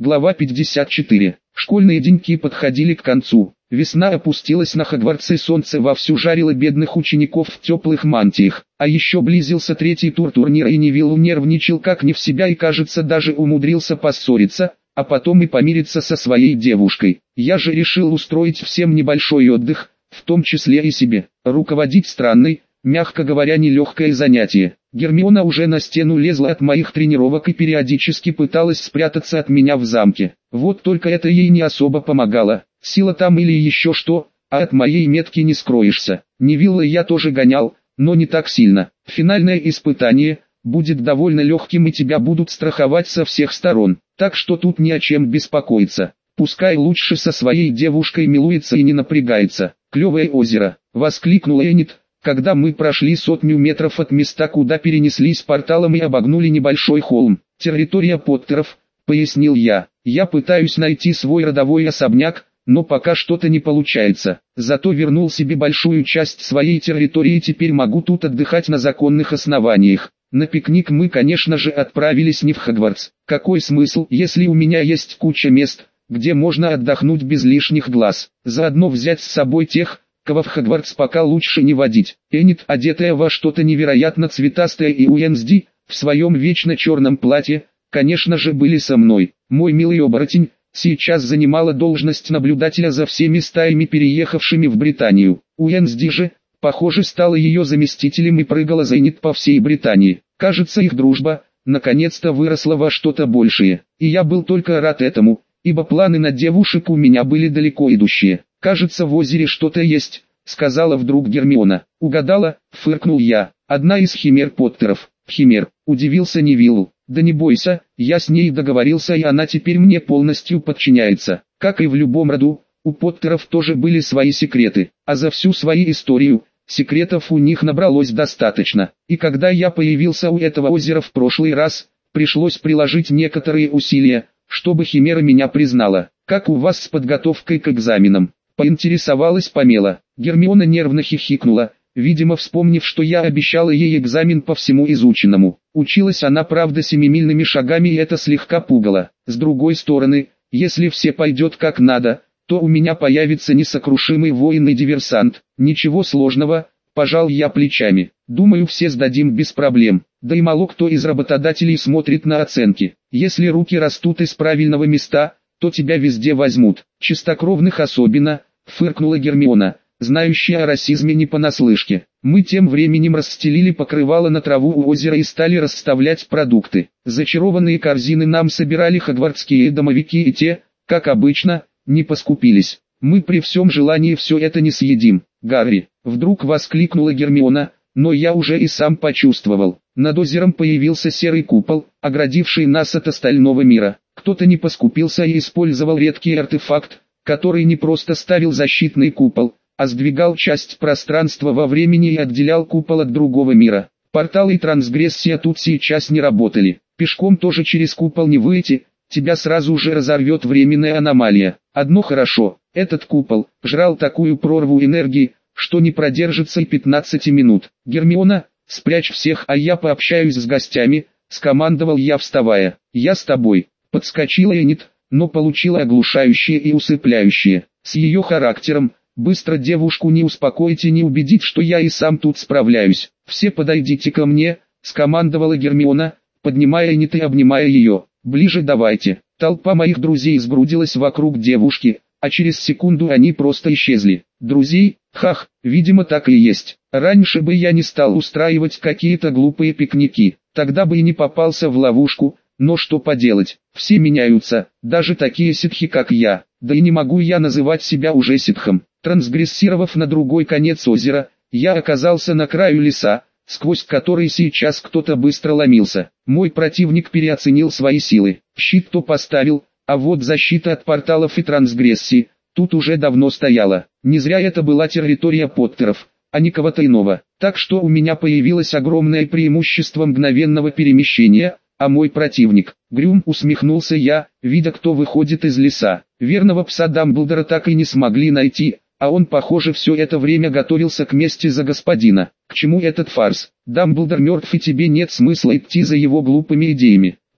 Глава 54. Школьные деньки подходили к концу. Весна опустилась на Хогвартс, и солнце вовсю жарило бедных учеников в теплых мантиях. А еще близился третий тур турнира, и Невилл нервничал как не в себя и, кажется, даже умудрился поссориться, а потом и помириться со своей девушкой. Я же решил устроить всем небольшой отдых, в том числе и себе. Руководить странной, мягко говоря, нелегкое занятие. Гермиона уже на стену лезла от моих тренировок и периодически пыталась спрятаться от меня в замке. Вот только это ей не особо помогало. Сила там или еще что, а от моей метки не скроешься. Невилла я тоже гонял, но не так сильно. Финальное испытание будет довольно легким, и тебя будут страховать со всех сторон. Так что тут ни о чем беспокоиться. Пускай лучше со своей девушкой милуется и не напрягается. Клевое озеро, воскликнула Энит, когда мы прошли 100 метров от места, куда перенеслись порталом и обогнули небольшой холм. Территория Поттеров, пояснил я. Я пытаюсь найти свой родовой особняк, но пока что-то не получается. Зато вернул себе большую часть своей территории, и теперь могу тут отдыхать на законных основаниях. На пикник мы, конечно же, отправились не в Хогвартс. Какой смысл, если у меня есть куча мест, где можно отдохнуть без лишних глаз? Заодно взять с собой тех, кого в Хогвартс пока лучше не водить. Энит, одетая во что-то невероятно цветастое, и Уэнсди, в своем вечно черном платье, конечно же, были со мной. Мой милый оборотень сейчас занимала должность наблюдателя за всеми стаями, переехавшими в Британию. Уэнсди же, похоже, стала ее заместителем и прыгала за Энит по всей Британии. Кажется, их дружба наконец-то выросла во что-то большее. И я был только рад этому, ибо планы на девушек у меня были далеко идущие. «Кажется, в озере что-то есть», — сказала вдруг Гермиона. «Угадала?» — фыркнул я. «Одна из химер Поттеров». «Химер», — удивился Невилл. «Да не бойся, я с ней договорился, и она теперь мне полностью подчиняется». Как и в любом роду, у Поттеров тоже были свои секреты, а за всю свою историю секретов у них набралось достаточно. И когда я появился у этого озера в прошлый раз, пришлось приложить некоторые усилия, чтобы химера меня признала. «Как у вас с подготовкой к экзаменам?» — поинтересовалась Памела. Гермиона нервно хихикнула, видимо вспомнив, что я обещала ей экзамен по всему изученному. Училась она, правда, семимильными шагами, и это слегка пугало. С другой стороны, если все пойдет как надо, то у меня появится несокрушимый воин и диверсант. Ничего сложного, пожал я плечами. Думаю, все сдадим без проблем. Да и мало кто из работодателей смотрит на оценки. Если руки растут из правильного места, то тебя везде возьмут. Чистокровных особенно, фыркнула Гермиона, знающая о расизме не понаслышке. Мы тем временем расстелили покрывало на траву у озера и стали расставлять продукты. Зачарованные корзины нам собирали хогвартские домовики, и те, как обычно, не поскупились. Мы при всем желании все это не съедим. Гарри, вдруг воскликнула Гермиона, но я уже и сам почувствовал. Над озером появился серый купол, оградивший нас от остального мира. Кто-то не поскупился и использовал редкий артефакт, который не просто ставил защитный купол, а сдвигал часть пространства во времени и отделял купол от другого мира. Порталы и трансгрессия тут сейчас не работали. Пешком тоже через купол не выйти, тебя сразу же разорвет временная аномалия. Одно хорошо, этот купол жрал такую прорву энергии, что не продержится и 15 минут. Гермиона, спрячь всех, а я пообщаюсь с гостями, скомандовал я, вставая. Я с тобой. Подскочила Энит, но получила оглушающее и усыпляющее. С ее характером, быстро девушку не успокоить и не убедить, что я и сам тут справляюсь. Все подойдите ко мне, скомандовала Гермиона, поднимая Энит и обнимая ее. Ближе давайте. Толпа моих друзей сгрудилась вокруг девушки, а через секунду они просто исчезли. Друзей? Хах, видимо так и есть. Раньше бы я не стал устраивать какие-то глупые пикники, тогда бы и не попался в ловушку. Но что поделать, все меняются, даже такие ситхи как я, да и не могу я называть себя уже ситхом. Трансгрессировав на другой конец озера, я оказался на краю леса, сквозь который сейчас кто-то быстро ломился. Мой противник переоценил свои силы, щит то поставил, а вот защита от порталов и трансгрессии тут уже давно стояла. Не зря это была территория Поттеров, а не кого-то иного. Так что у меня появилось огромное преимущество мгновенного перемещения, а мой противник, Грюм, усмехнулся я, видя, кто выходит из леса. Верного пса Дамблдора так и не смогли найти, а он, похоже, все это время готовился к мести за господина. К чему этот фарс? Дамблдор мертв, и тебе нет смысла идти за его глупыми идеями.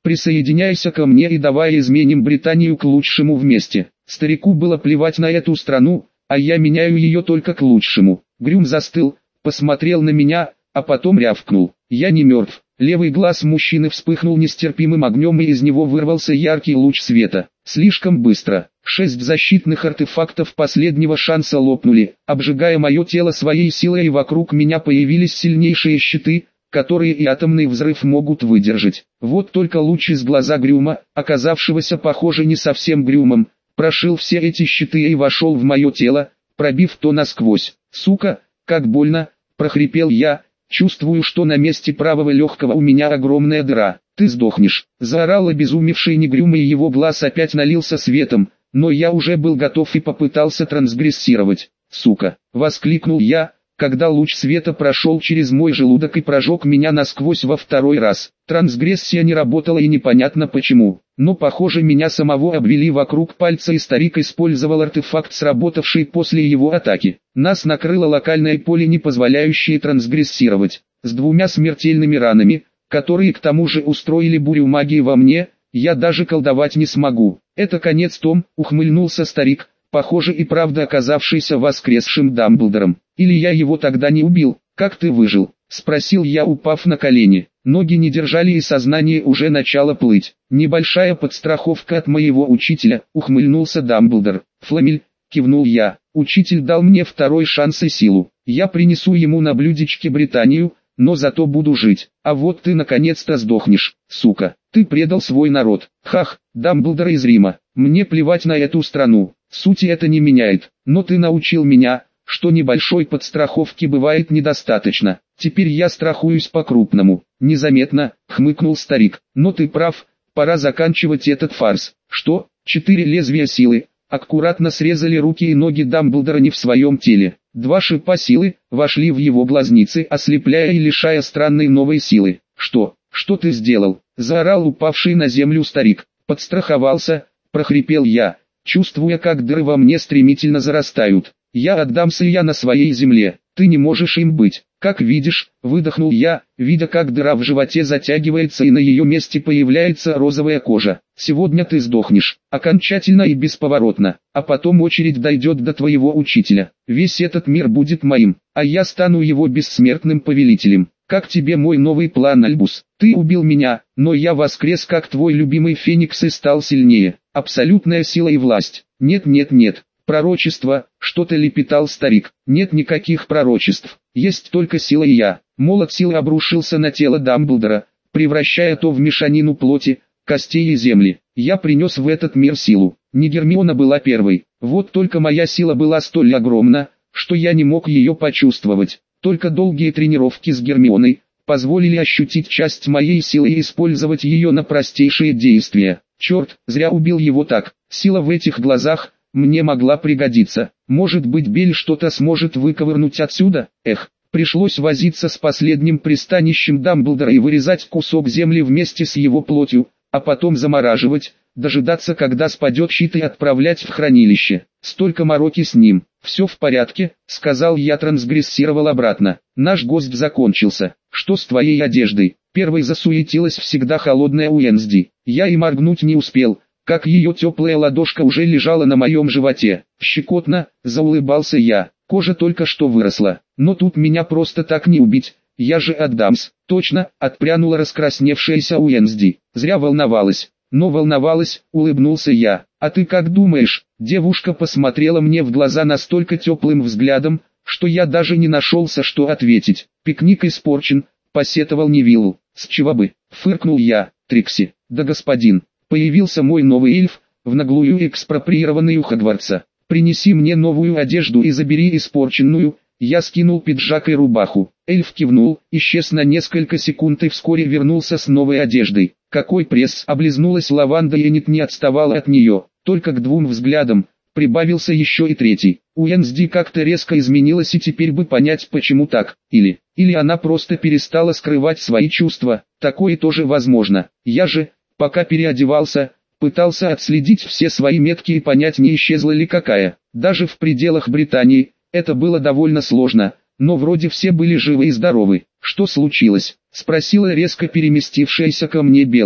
Присоединяйся ко мне и давай изменим Британию к лучшему вместе. Старику было плевать на эту страну, а я меняю ее только к лучшему. Грюм застыл, посмотрел на меня, а потом рявкнул. Я не мертв. Левый глаз мужчины вспыхнул нестерпимым огнем, и из него вырвался яркий луч света. Слишком быстро. 6 защитных артефактов последнего шанса лопнули, обжигая мое тело своей силой, и вокруг меня появились сильнейшие щиты, которые и атомный взрыв могут выдержать. Вот только луч из глаза Грюма, оказавшегося похоже не совсем Грюмом, прошил все эти щиты и вошел в мое тело, пробив то насквозь. «Сука, как больно!» – прохрипел я. «Чувствую, что на месте правого легкого у меня огромная дыра. Ты сдохнешь!» – заорал обезумевший Негрюм, и его глаз опять налился светом, но я уже был готов и попытался трансгрессировать. «Сука!» – воскликнул я, когда луч света прошел через мой желудок и прожег меня насквозь во второй раз. Трансгрессия не работала, и непонятно почему, но похоже меня самого обвели вокруг пальца, и старик использовал артефакт, сработавший после его атаки. Нас накрыло локальное поле, не позволяющее трансгрессировать, с 2 смертельными ранами, которые к тому же устроили бурю магии во мне. Я даже колдовать не смогу. «Это конец, Том», — ухмыльнулся старик, похоже и правда оказавшийся воскресшим Дамблдором. «Или я его тогда не убил? Как ты выжил?» — спросил я, упав на колени. Ноги не держали и сознание уже начало плыть. «Небольшая подстраховка от моего учителя», — ухмыльнулся Дамблдор. «Фламель», — кивнул я. «Учитель дал мне второй шанс и силу. Я принесу ему на блюдечке Британию, но зато буду жить. А вот ты наконец-то сдохнешь, сука. Ты предал свой народ». «Хах, Дамблдор из Рима. Мне плевать на эту страну. Сути это не меняет. Но ты научил меня, что небольшой подстраховки бывает недостаточно. Теперь я страхуюсь по-крупному». «Незаметно», — хмыкнул старик. «Но ты прав, пора заканчивать этот фарс». «Что?» 4 лезвия силы аккуратно срезали руки и ноги Дамблдора не в своем теле. 2 шипа силы вошли в его глазницы, ослепляя и лишая странной новой силы. «Что? Что ты сделал?» — заорал упавший на землю старик. «Подстраховался», — прохрипел я, чувствуя, как дыры во мне стремительно зарастают. «Я отдамся, я на своей земле, ты не можешь им быть». «Как видишь», — выдохнул я, видя, как дыра в животе затягивается и на ее месте появляется розовая кожа. «Сегодня ты сдохнешь, окончательно и бесповоротно, а потом очередь дойдет до твоего учителя. Весь этот мир будет моим, а я стану его бессмертным повелителем. Как тебе мой новый план, Альбус? Ты убил меня, но я воскрес как твой любимый Феникс и стал сильнее. Абсолютная сила и власть». «Нет. Пророчество», — что-то лепетал старик. «Нет никаких пророчеств, есть только сила и я». Молот силы обрушился на тело Дамблдора, превращая то в мешанину плоти, костей и земли. Я принес в этот мир силу. Не Гермиона была первой. Вот только моя сила была столь огромна, что я не мог ее почувствовать. Только долгие тренировки с Гермионой позволили ощутить часть моей силы и использовать ее на простейшие действия. Черт, зря убил его так. Сила в этих глазах мне могла пригодиться. Может быть, Бель что-то сможет выковырнуть отсюда? Пришлось возиться с последним пристанищем Дамблдора и вырезать кусок земли вместе с его плотью, а потом замораживать, дожидаться, когда спадет щит, и отправлять в хранилище. Столько мороки с ним. «Все в порядке», — сказал я, трансгрессировал обратно. «Наш гость закончился. Что с твоей одеждой?» Первой засуетилась всегда холодная Уэнсди. Я и моргнуть не успел, как ее теплая ладошка уже лежала на моем животе. «Щекотно», — заулыбался я. «Кожа только что выросла. Но тут меня просто так не убить. Я же отдамся». «Точно», — отпрянула раскрасневшаяся Уэнсди. «Зря волновалась». «Но волновалась», — улыбнулся я. «А ты как думаешь?» Девушка посмотрела мне в глаза настолько теплым взглядом, что я даже не нашелся, что ответить. «Пикник испорчен», — посетовал Невиллу. «С чего бы?» — фыркнул я. «Трикси, да господин, появился мой новый эльф, в наглую экспроприированный у Хогвартса. Принеси мне новую одежду и забери испорченную». Я скинул пиджак и рубаху. Эльф кивнул, исчез на несколько секунд и вскоре вернулся с новой одеждой. «Какой пресс!» — облизнулась Лаванда, и Энит не отставала от нее. Только к 2 взглядам прибавился еще и третий. Уэнсди как-то резко изменилась, и теперь бы понять, почему так. Или она просто перестала скрывать свои чувства. Такое тоже возможно. Я же, пока переодевался, пытался отследить все свои метки и понять, не исчезла ли какая. Даже в пределах Британии это было довольно сложно, но вроде все были живы и здоровы. «Что случилось?» — спросила резко переместившаяся ко мне Белла.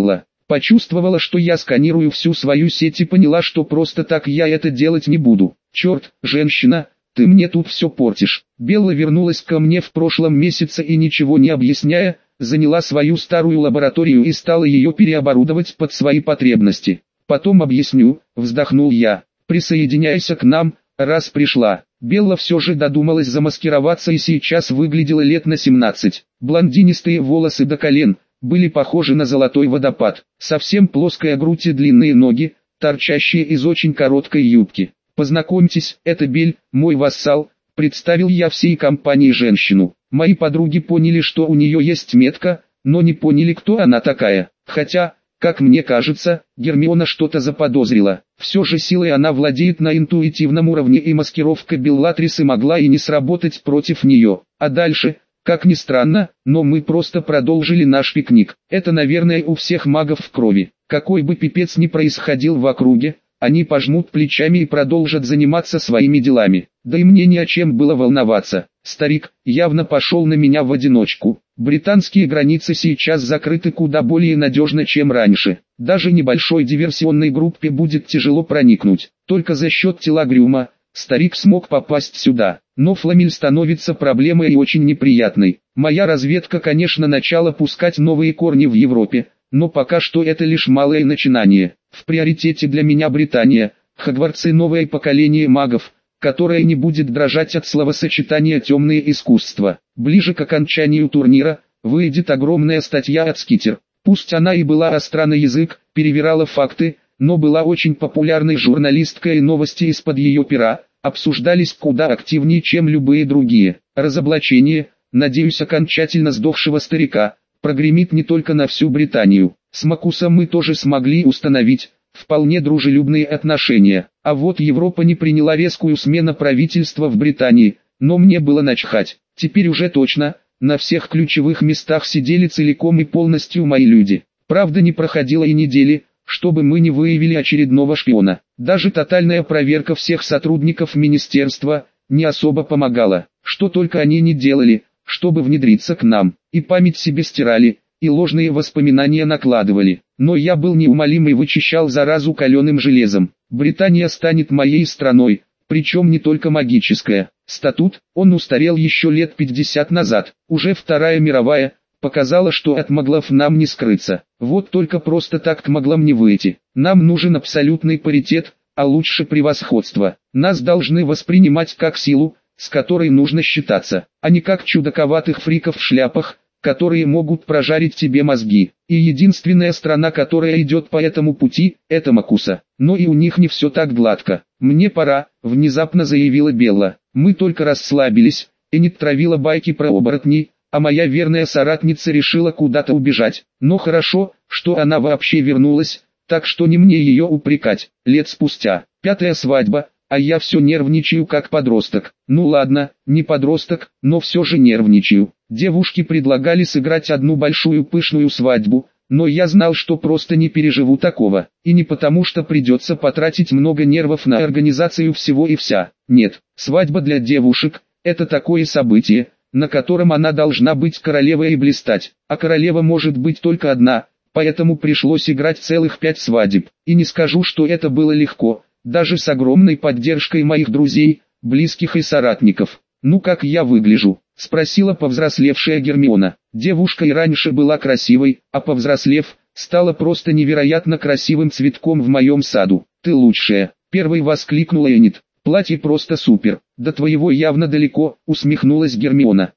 Почувствовала, что я сканирую всю свою сеть и поняла, что просто так я это делать не буду. Черт, женщина, ты мне тут все портишь. Белла вернулась ко мне в прошлом месяце и, ничего не объясняя, заняла свою старую лабораторию и стала ее переоборудовать под свои потребности. Потом объясню, вздохнул я. Присоединяйся к нам, раз пришла. Белла все же додумалась замаскироваться и сейчас выглядела лет на 17. Блондинистые волосы до колен были похожи на золотой водопад. Совсем плоская грудь и длинные ноги, торчащие из очень короткой юбки. Познакомьтесь, это Бель, мой вассал, представил я всей компании женщину. Мои подруги поняли, что у нее есть метка, но не поняли, кто она такая. Хотя, как мне кажется, Гермиона что-то заподозрила. Все же силой она владеет на интуитивном уровне, и маскировка Беллатрисы могла и не сработать против нее. А дальше, как ни странно, но мы просто продолжили наш пикник. Это, наверное, у всех магов в крови. Какой бы пипец ни происходил в округе, они пожмут плечами и продолжат заниматься своими делами. Да и мне не о чем было волноваться. Старик явно пошел на меня в одиночку. Британские границы сейчас закрыты куда более надежно, чем раньше. Даже небольшой диверсионной группе будет тяжело проникнуть. Только за счет Телогрюма старик смог попасть сюда. Но Фламель становится проблемой и очень неприятной. Моя разведка, конечно, начала пускать новые корни в Европе, но пока что это лишь малое начинание. В приоритете для меня Британия, Хогвартс и новое поколение магов, которое не будет дрожать от словосочетания «темные искусства». Ближе к окончанию турнира выйдет огромная статья от Скитер. Пусть она и была остра на язык, перевирала факты, но была очень популярной журналисткой, и новости из-под ее пера обсуждались куда активнее, чем любые другие. Разоблачение, надеюсь, окончательно сдохшего старика прогремит не только на всю Британию. С Макусом мы тоже смогли установить вполне дружелюбные отношения. А вот Европа не приняла резкую смену правительства в Британии, но мне было начхать. Теперь уже точно, на всех ключевых местах сидели целиком и полностью мои люди. Правда, не проходило и недели, чтобы мы не выявили очередного шпиона. Даже тотальная проверка всех сотрудников министерства не особо помогала. Что только они не делали, чтобы внедриться к нам. И память себе стирали, и ложные воспоминания накладывали. Но я был неумолим и вычищал заразу каленым железом. Британия станет моей страной, причем не только магическая. Статут, он устарел еще лет 50 назад. Уже Вторая мировая показала, что от маглов нам не скрыться. Вот только просто так к маглам не выйти. Нам нужен абсолютный паритет, а лучше превосходство. Нас должны воспринимать как силу, с которой нужно считаться, а не как чудаковатых фриков в шляпах, которые могут прожарить тебе мозги. И единственная страна, которая идет по этому пути, это Макуса. Но и у них не все так гладко. «Мне пора», — внезапно заявила Белла. Мы только расслабились, и не травила байки про оборотней, а моя верная соратница решила куда-то убежать. Но хорошо, что она вообще вернулась, так что не мне ее упрекать. Лет спустя, 5-я свадьба, а я все нервничаю как подросток. Ну ладно, не подросток, но все же нервничаю. Девушки предлагали сыграть одну большую пышную свадьбу, но я знал, что просто не переживу такого. И не потому, что придется потратить много нервов на организацию всего и вся. Нет, свадьба для девушек – это такое событие, на котором она должна быть королевой и блистать. А королева может быть только одна, поэтому пришлось играть целых 5 свадеб. И не скажу, что это было легко, даже с огромной поддержкой моих друзей, близких и соратников. «Ну как я выгляжу?» – спросила повзрослевшая Гермиона. Девушка и раньше была красивой, а повзрослев, стала просто невероятно красивым цветком в моем саду. «Ты лучшая!» – первой воскликнула Энит. «Платье просто супер!» «До твоего явно далеко», – усмехнулась Гермиона.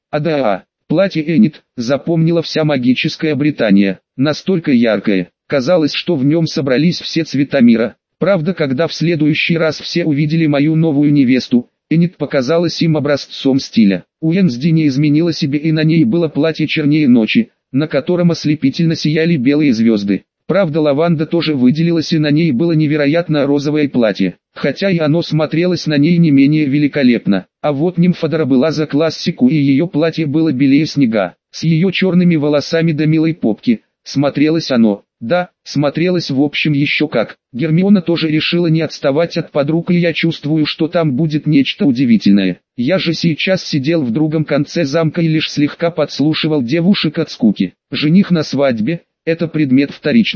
Платье Энит запомнила вся магическая Британия. Настолько яркое, казалось, что в нем собрались все цвета мира. Правда, когда в следующий раз все увидели мою новую невесту, Энит показалась им образцом стиля. Уэнсди не изменила себе, и на ней было платье чернее ночи, на котором ослепительно сияли белые звезды. Правда, Лаванда тоже выделилась, и на ней было невероятно розовое платье, хотя и оно смотрелось на ней не менее великолепно. А вот Нимфодора была за классику, и ее платье было белее снега. С ее черными волосами до милой попки смотрелось оно. Да, смотрелось в общем еще как. Гермиона тоже решила не отставать от подруг, и я чувствую, что там будет нечто удивительное. Я же сейчас сидел в другом конце замка и лишь слегка подслушивал девушек от скуки. Жених на свадьбе – это предмет вторичный.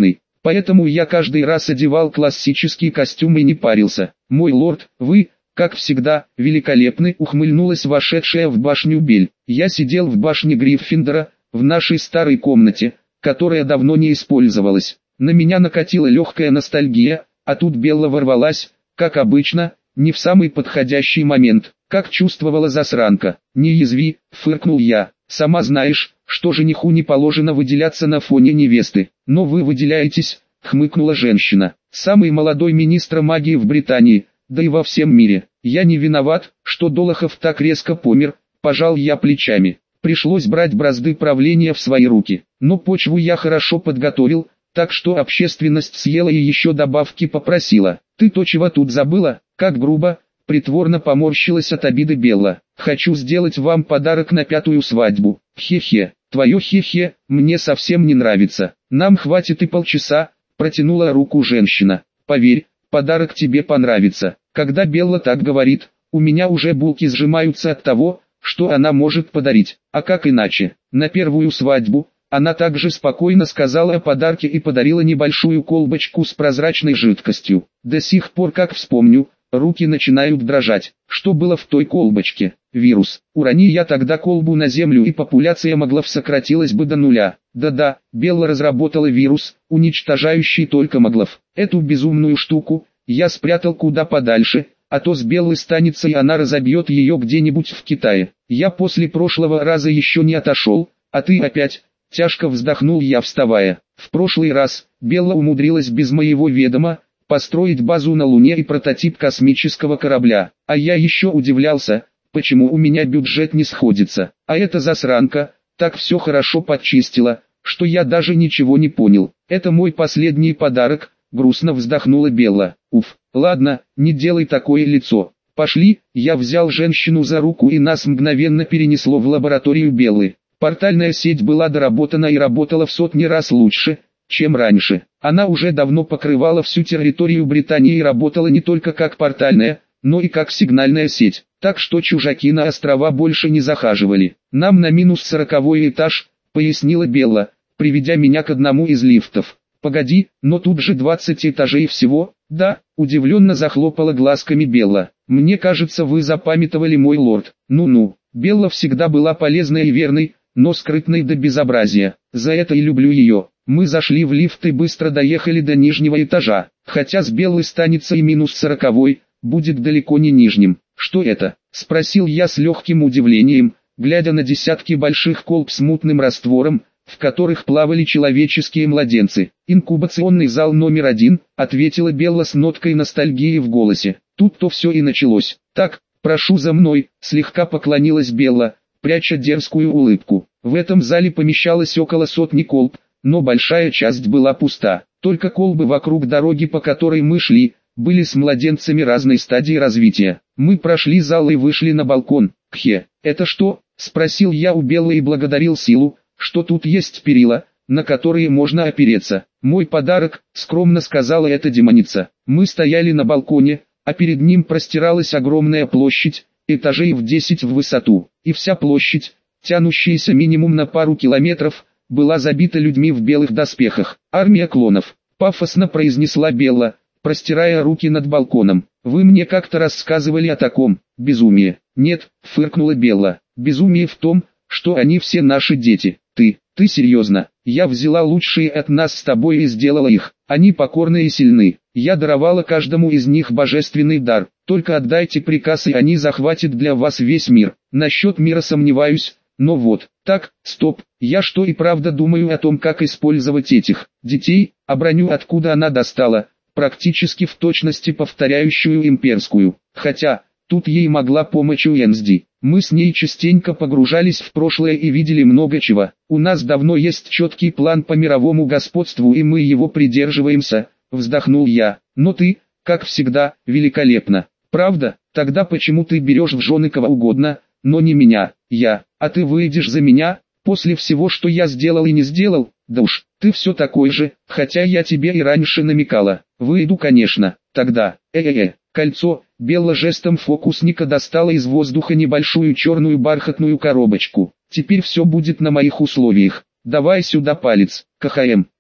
Поэтому я каждый раз одевал классический костюм и не парился. Мой лорд, вы, как всегда, великолепны, ухмыльнулась вошедшая в башню Бель. Я сидел в башне Гриффиндора, в нашей старой комнате, которая давно не использовалась. На меня накатила легкая ностальгия, а тут Белла ворвалась, как обычно, не в самый подходящий момент. Как чувствовала засранка. «Не язви», — фыркнул я. «Сама знаешь, что жениху не положено выделяться на фоне невесты. Но вы выделяетесь», — хмыкнула женщина. «Самый молодой министр магии в Британии, да и во всем мире. Я не виноват, что Долохов так резко помер», — пожал я плечами. Пришлось брать бразды правления в свои руки. Но почву я хорошо подготовил, так что общественность съела и еще добавки попросила. «Ты то чего тут забыла? Как грубо!» Притворно поморщилась от обиды Белла. «Хочу сделать вам подарок на 5-ю свадьбу». «Хе-хе, твое хе-хе, мне совсем не нравится. Нам хватит и полчаса», протянула руку женщина. «Поверь, подарок тебе понравится». Когда Белла так говорит, у меня уже булки сжимаются от того, что она может подарить. А как иначе? На 1-ю свадьбу она также спокойно сказала о подарке и подарила небольшую колбочку с прозрачной жидкостью. До сих пор, как вспомню, руки начинают дрожать. Что было в той колбочке? Вирус. Урони я тогда колбу на землю, и популяция моглов сократилась бы до нуля. Да-да, Белла разработала вирус, уничтожающий только моглов. Эту безумную штуку я спрятал куда подальше, а то с Беллы станется и она разобьет ее где-нибудь в Китае. Я после прошлого раза еще не отошел, а ты опять... Тяжко вздохнул я, вставая. В прошлый раз Белла умудрилась без моего ведома построить базу на Луне и прототип космического корабля. А я еще удивлялся, почему у меня бюджет не сходится. А эта засранка так все хорошо подчистила, что я даже ничего не понял. Это мой последний подарок, грустно вздохнула Белла. Уф, ладно, не делай такое лицо. Пошли, я взял женщину за руку и нас мгновенно перенесло в лабораторию Беллы. Портальная сеть была доработана и работала в сотни раз лучше, чем раньше. Она уже давно покрывала всю территорию Британии и работала не только как портальная, но и как сигнальная сеть. Так что чужаки на острова больше не захаживали. «Нам на минус 40-й этаж», — пояснила Белла, приведя меня к одному из лифтов. «Погоди, но тут же 20 этажей всего?» «Да», — удивленно захлопала глазками Белла. «Мне кажется, вы запамятовали, мой лорд». «Ну-ну». Белла всегда была полезной и верной, но скрытной до безобразия. За это и люблю ее. Мы зашли в лифт и быстро доехали до нижнего этажа. Хотя с Беллы станется и минус 40-й, будет далеко не нижним. «Что это?» — спросил я с легким удивлением, глядя на десятки больших колб с мутным раствором, в которых плавали человеческие младенцы. «Инкубационный зал номер 1», — ответила Белла с ноткой ностальгии в голосе. Тут-то все и началось. «Так, прошу за мной», — слегка поклонилась Белла, пряча дерзкую улыбку. В этом зале помещалось около сотни колб, но большая часть была пуста. Только колбы вокруг дороги, по которой мы шли, были с младенцами разной стадии развития. Мы прошли зал и вышли на балкон. «Кхе, это что?» — спросил я у Беллы и благодарил силу, что тут есть перила, на которые можно опереться. «Мой подарок», — скромно сказала эта демоница. Мы стояли на балконе, а перед ним простиралась огромная площадь, этажей в 10 в высоту, и вся площадь, тянущаяся минимум на пару километров, была забита людьми в белых доспехах. «Армия клонов», — пафосно произнесла Белла, простирая руки над балконом. «Вы мне как-то рассказывали о таком безумии». «Нет», — фыркнула Белла, — «безумие в том, что они все наши дети». Ты серьезно? Я взяла лучшие от нас с тобой и сделала их. Они покорны и сильны. Я даровала каждому из них божественный дар. Только отдайте приказ, и они захватят для вас весь мир. Насчет мира сомневаюсь, но вот. Так, стоп, я что и правда думаю о том, как использовать этих детей, а броню откуда она достала, практически в точности повторяющую имперскую. Хотя, тут ей могла помочь Уэнсди. Мы с ней частенько погружались в прошлое и видели много чего. У нас давно есть четкий план по мировому господству, и мы его придерживаемся, вздохнул я. Но ты, как всегда, великолепна. Правда? Тогда почему ты берешь в жены кого угодно, но не меня? А ты выйдешь за меня, после всего, что я сделал и не сделал? Да уж, ты все такой же, хотя я тебе и раньше намекала. Выйду, конечно. Тогда, кольцо. Белла жестом фокусника достала из воздуха небольшую черную бархатную коробочку. Теперь все будет на моих условиях. Давай сюда палец. КХМ.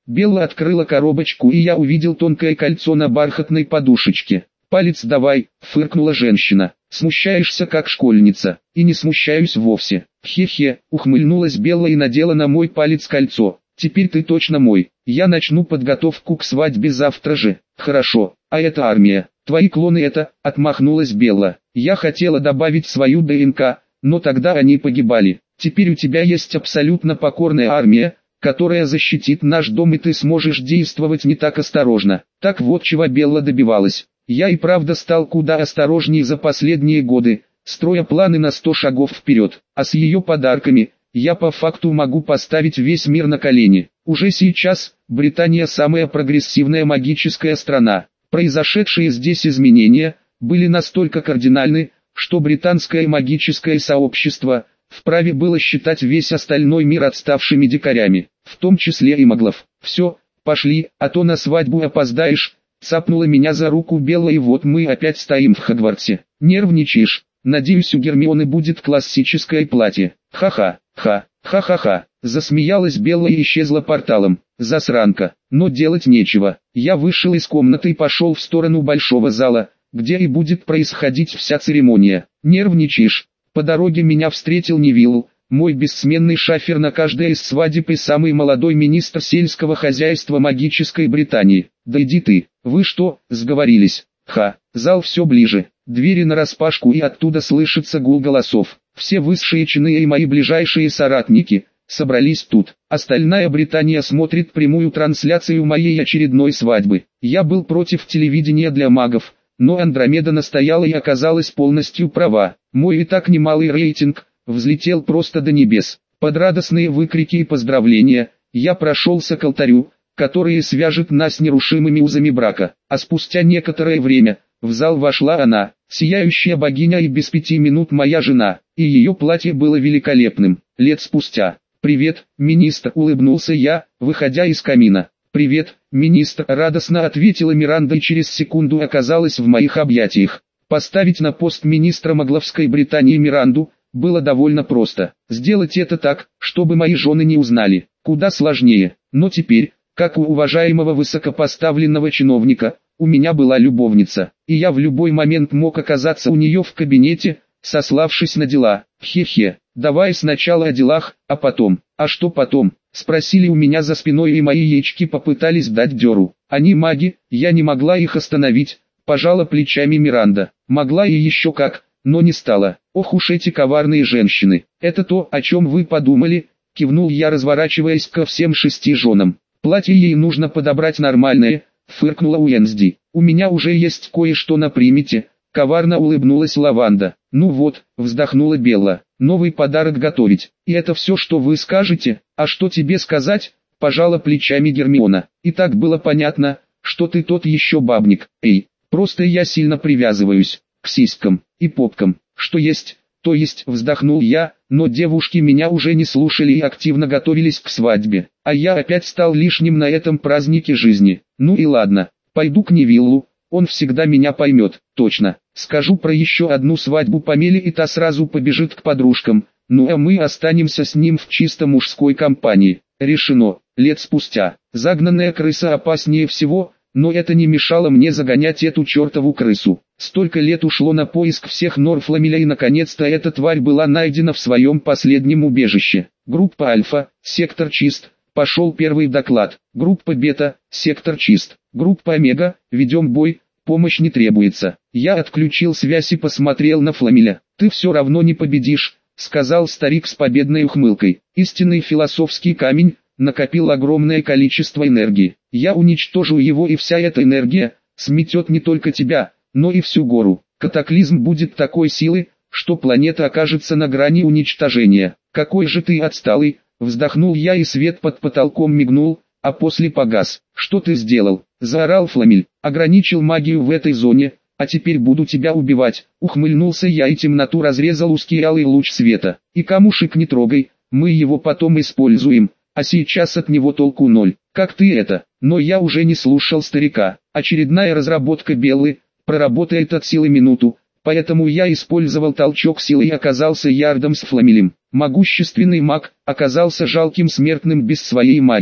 Белла открыла коробочку, и я увидел тонкое кольцо на бархатной подушечке. «Палец давай», — фыркнула женщина. «Смущаешься как школьница». «И не смущаюсь вовсе». «Хе-хе», — ухмыльнулась Белла и надела на мой палец кольцо. «Теперь ты точно мой. Я начну подготовку к свадьбе завтра же». «Хорошо, а это армия. Твои клоны это», — отмахнулась Белла. «Я хотела добавить свою ДНК, но тогда они погибали. Теперь у тебя есть абсолютно покорная армия, которая защитит наш дом, и ты сможешь действовать не так осторожно». Так вот чего Белла добивалась. Я и правда стал куда осторожнее за последние годы, строя планы на 100 шагов вперед, а с ее подарками я по факту могу поставить весь мир на колени. Уже сейчас Британия самая прогрессивная магическая страна. Произошедшие здесь изменения были настолько кардинальны, что британское магическое сообщество вправе было считать весь остальной мир отставшими дикарями, в том числе и маглов. «Все, пошли, а то на свадьбу опоздаешь», — цапнула меня за руку Белла, и вот мы опять стоим в Хогвартсе. «Нервничаешь? Надеюсь, у Гермионы будет классическое платье». «Ха-ха, ха-ха-ха», засмеялась Белла и исчезла порталом. Засранка, но делать нечего. Я вышел из комнаты и пошел в сторону большого зала, где и будет происходить вся церемония. «Нервничаешь?» По дороге меня встретил Невилл, мой бессменный шафер на каждой из свадеб и самый молодой министр сельского хозяйства магической Британии. «Да иди ты, вы что, сговорились?» Зал все ближе, двери нараспашку, и оттуда слышится гул голосов. Все высшие чины и мои ближайшие соратники собрались тут. Остальная Британия смотрит прямую трансляцию моей очередной свадьбы. Я был против телевидения для магов, но Андромеда настояла и оказалась полностью права. Мой и так немалый рейтинг взлетел просто до небес. Под радостные выкрики и поздравления я прошелся к алтарю, который свяжет нас нерушимыми узами брака. А спустя некоторое время в зал вошла она, сияющая богиня, и без 5 минут моя жена, и ее платье было великолепным. Лет спустя. «Привет, министр», — улыбнулся я, выходя из камина. «Привет, министр», — радостно ответила Миранда и через секунду оказалась в моих объятиях. Поставить на пост министра Магловской Британии Миранду было довольно просто. Сделать это так, чтобы мои жены не узнали, куда сложнее. Но теперь, как у уважаемого высокопоставленного чиновника, у меня была любовница, и я в любой момент мог оказаться у нее в кабинете, сославшись на дела. Хе-хе. «Давай сначала о делах, а потом». «А что потом?» — спросили у меня за спиной, и мои яички попытались дать дёру. «Они маги, я не могла их остановить», — пожала плечами Миранда. «Могла и еще как, но не стала. Ох уж эти коварные женщины». «Это то, о чем вы подумали», — кивнул я, разворачиваясь ко всем 6 женам. «Платье ей нужно подобрать нормальное», — фыркнула Уэнсди. «У меня уже есть кое-что на примете», — коварно улыбнулась Лаванда. «Ну вот», — вздохнула Белла. «Новый подарок готовить. И это все, что вы скажете? А что тебе сказать?» — пожала плечами Гермиона. «И так было понятно, что ты тот еще бабник. Эй, просто я сильно привязываюсь к сиськам и попкам. Что есть, то есть», — вздохнул я, но девушки меня уже не слушали и активно готовились к свадьбе. А я опять стал лишним на этом празднике жизни. Ну и ладно, пойду к Невиллу. Он всегда меня поймет, точно. Скажу про еще одну свадьбу Памеле, и та сразу побежит к подружкам. Ну а мы останемся с ним в чисто мужской компании. Решено. Лет спустя. Загнанная крыса опаснее всего, но это не мешало мне загонять эту чертову крысу. Столько лет ушло на поиск всех нор Фламеля, и наконец-то эта тварь была найдена в своем последнем убежище. Группа Альфа, сектор чист. Пошел первый доклад. Группа Бета, сектор чист. Группа Омега, ведем бой, помощь не требуется. Я отключил связь и посмотрел на Фламеля. «Ты все равно не победишь», — сказал старик с победной ухмылкой. Истинный философский камень накопил огромное количество энергии. Я уничтожу его, и вся эта энергия сметет не только тебя, но и всю гору. Катаклизм будет такой силы, что планета окажется на грани уничтожения. «Какой же ты отсталый», — вздохнул я, и свет под потолком мигнул, а после погас. «Что ты сделал?» — заорал Фламель. «Ограничил магию в этой зоне, а теперь буду тебя убивать». Ухмыльнулся я, и темноту разрезал узкий алый луч света. «И камушек не трогай, мы его потом используем, а сейчас от него толку ноль». «Как ты это?» Но я уже не слушал старика. Очередная разработка Беллы проработает от силы минуту, поэтому я использовал толчок силы и оказался ярдом с Фламелем. Могущественный маг оказался жалким смертным без своей магии.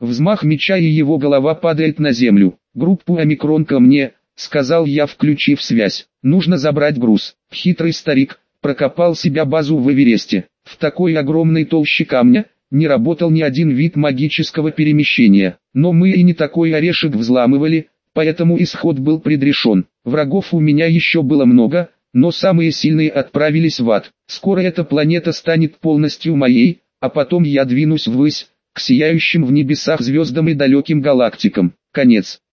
Взмах меча и его голова падает на землю. «Группу Омикрон ко мне», — сказал я, включив связь. «Нужно забрать груз». Хитрый старик прокопал себя базу в Эвересте. В такой огромной толще камня не работал ни один вид магического перемещения. Но мы и не такой орешек взламывали, поэтому исход был предрешен. Врагов у меня еще было много, но самые сильные отправились в ад. Скоро эта планета станет полностью моей, а потом я двинусь ввысь, к сияющим в небесах звездам и далеким галактикам. Конец.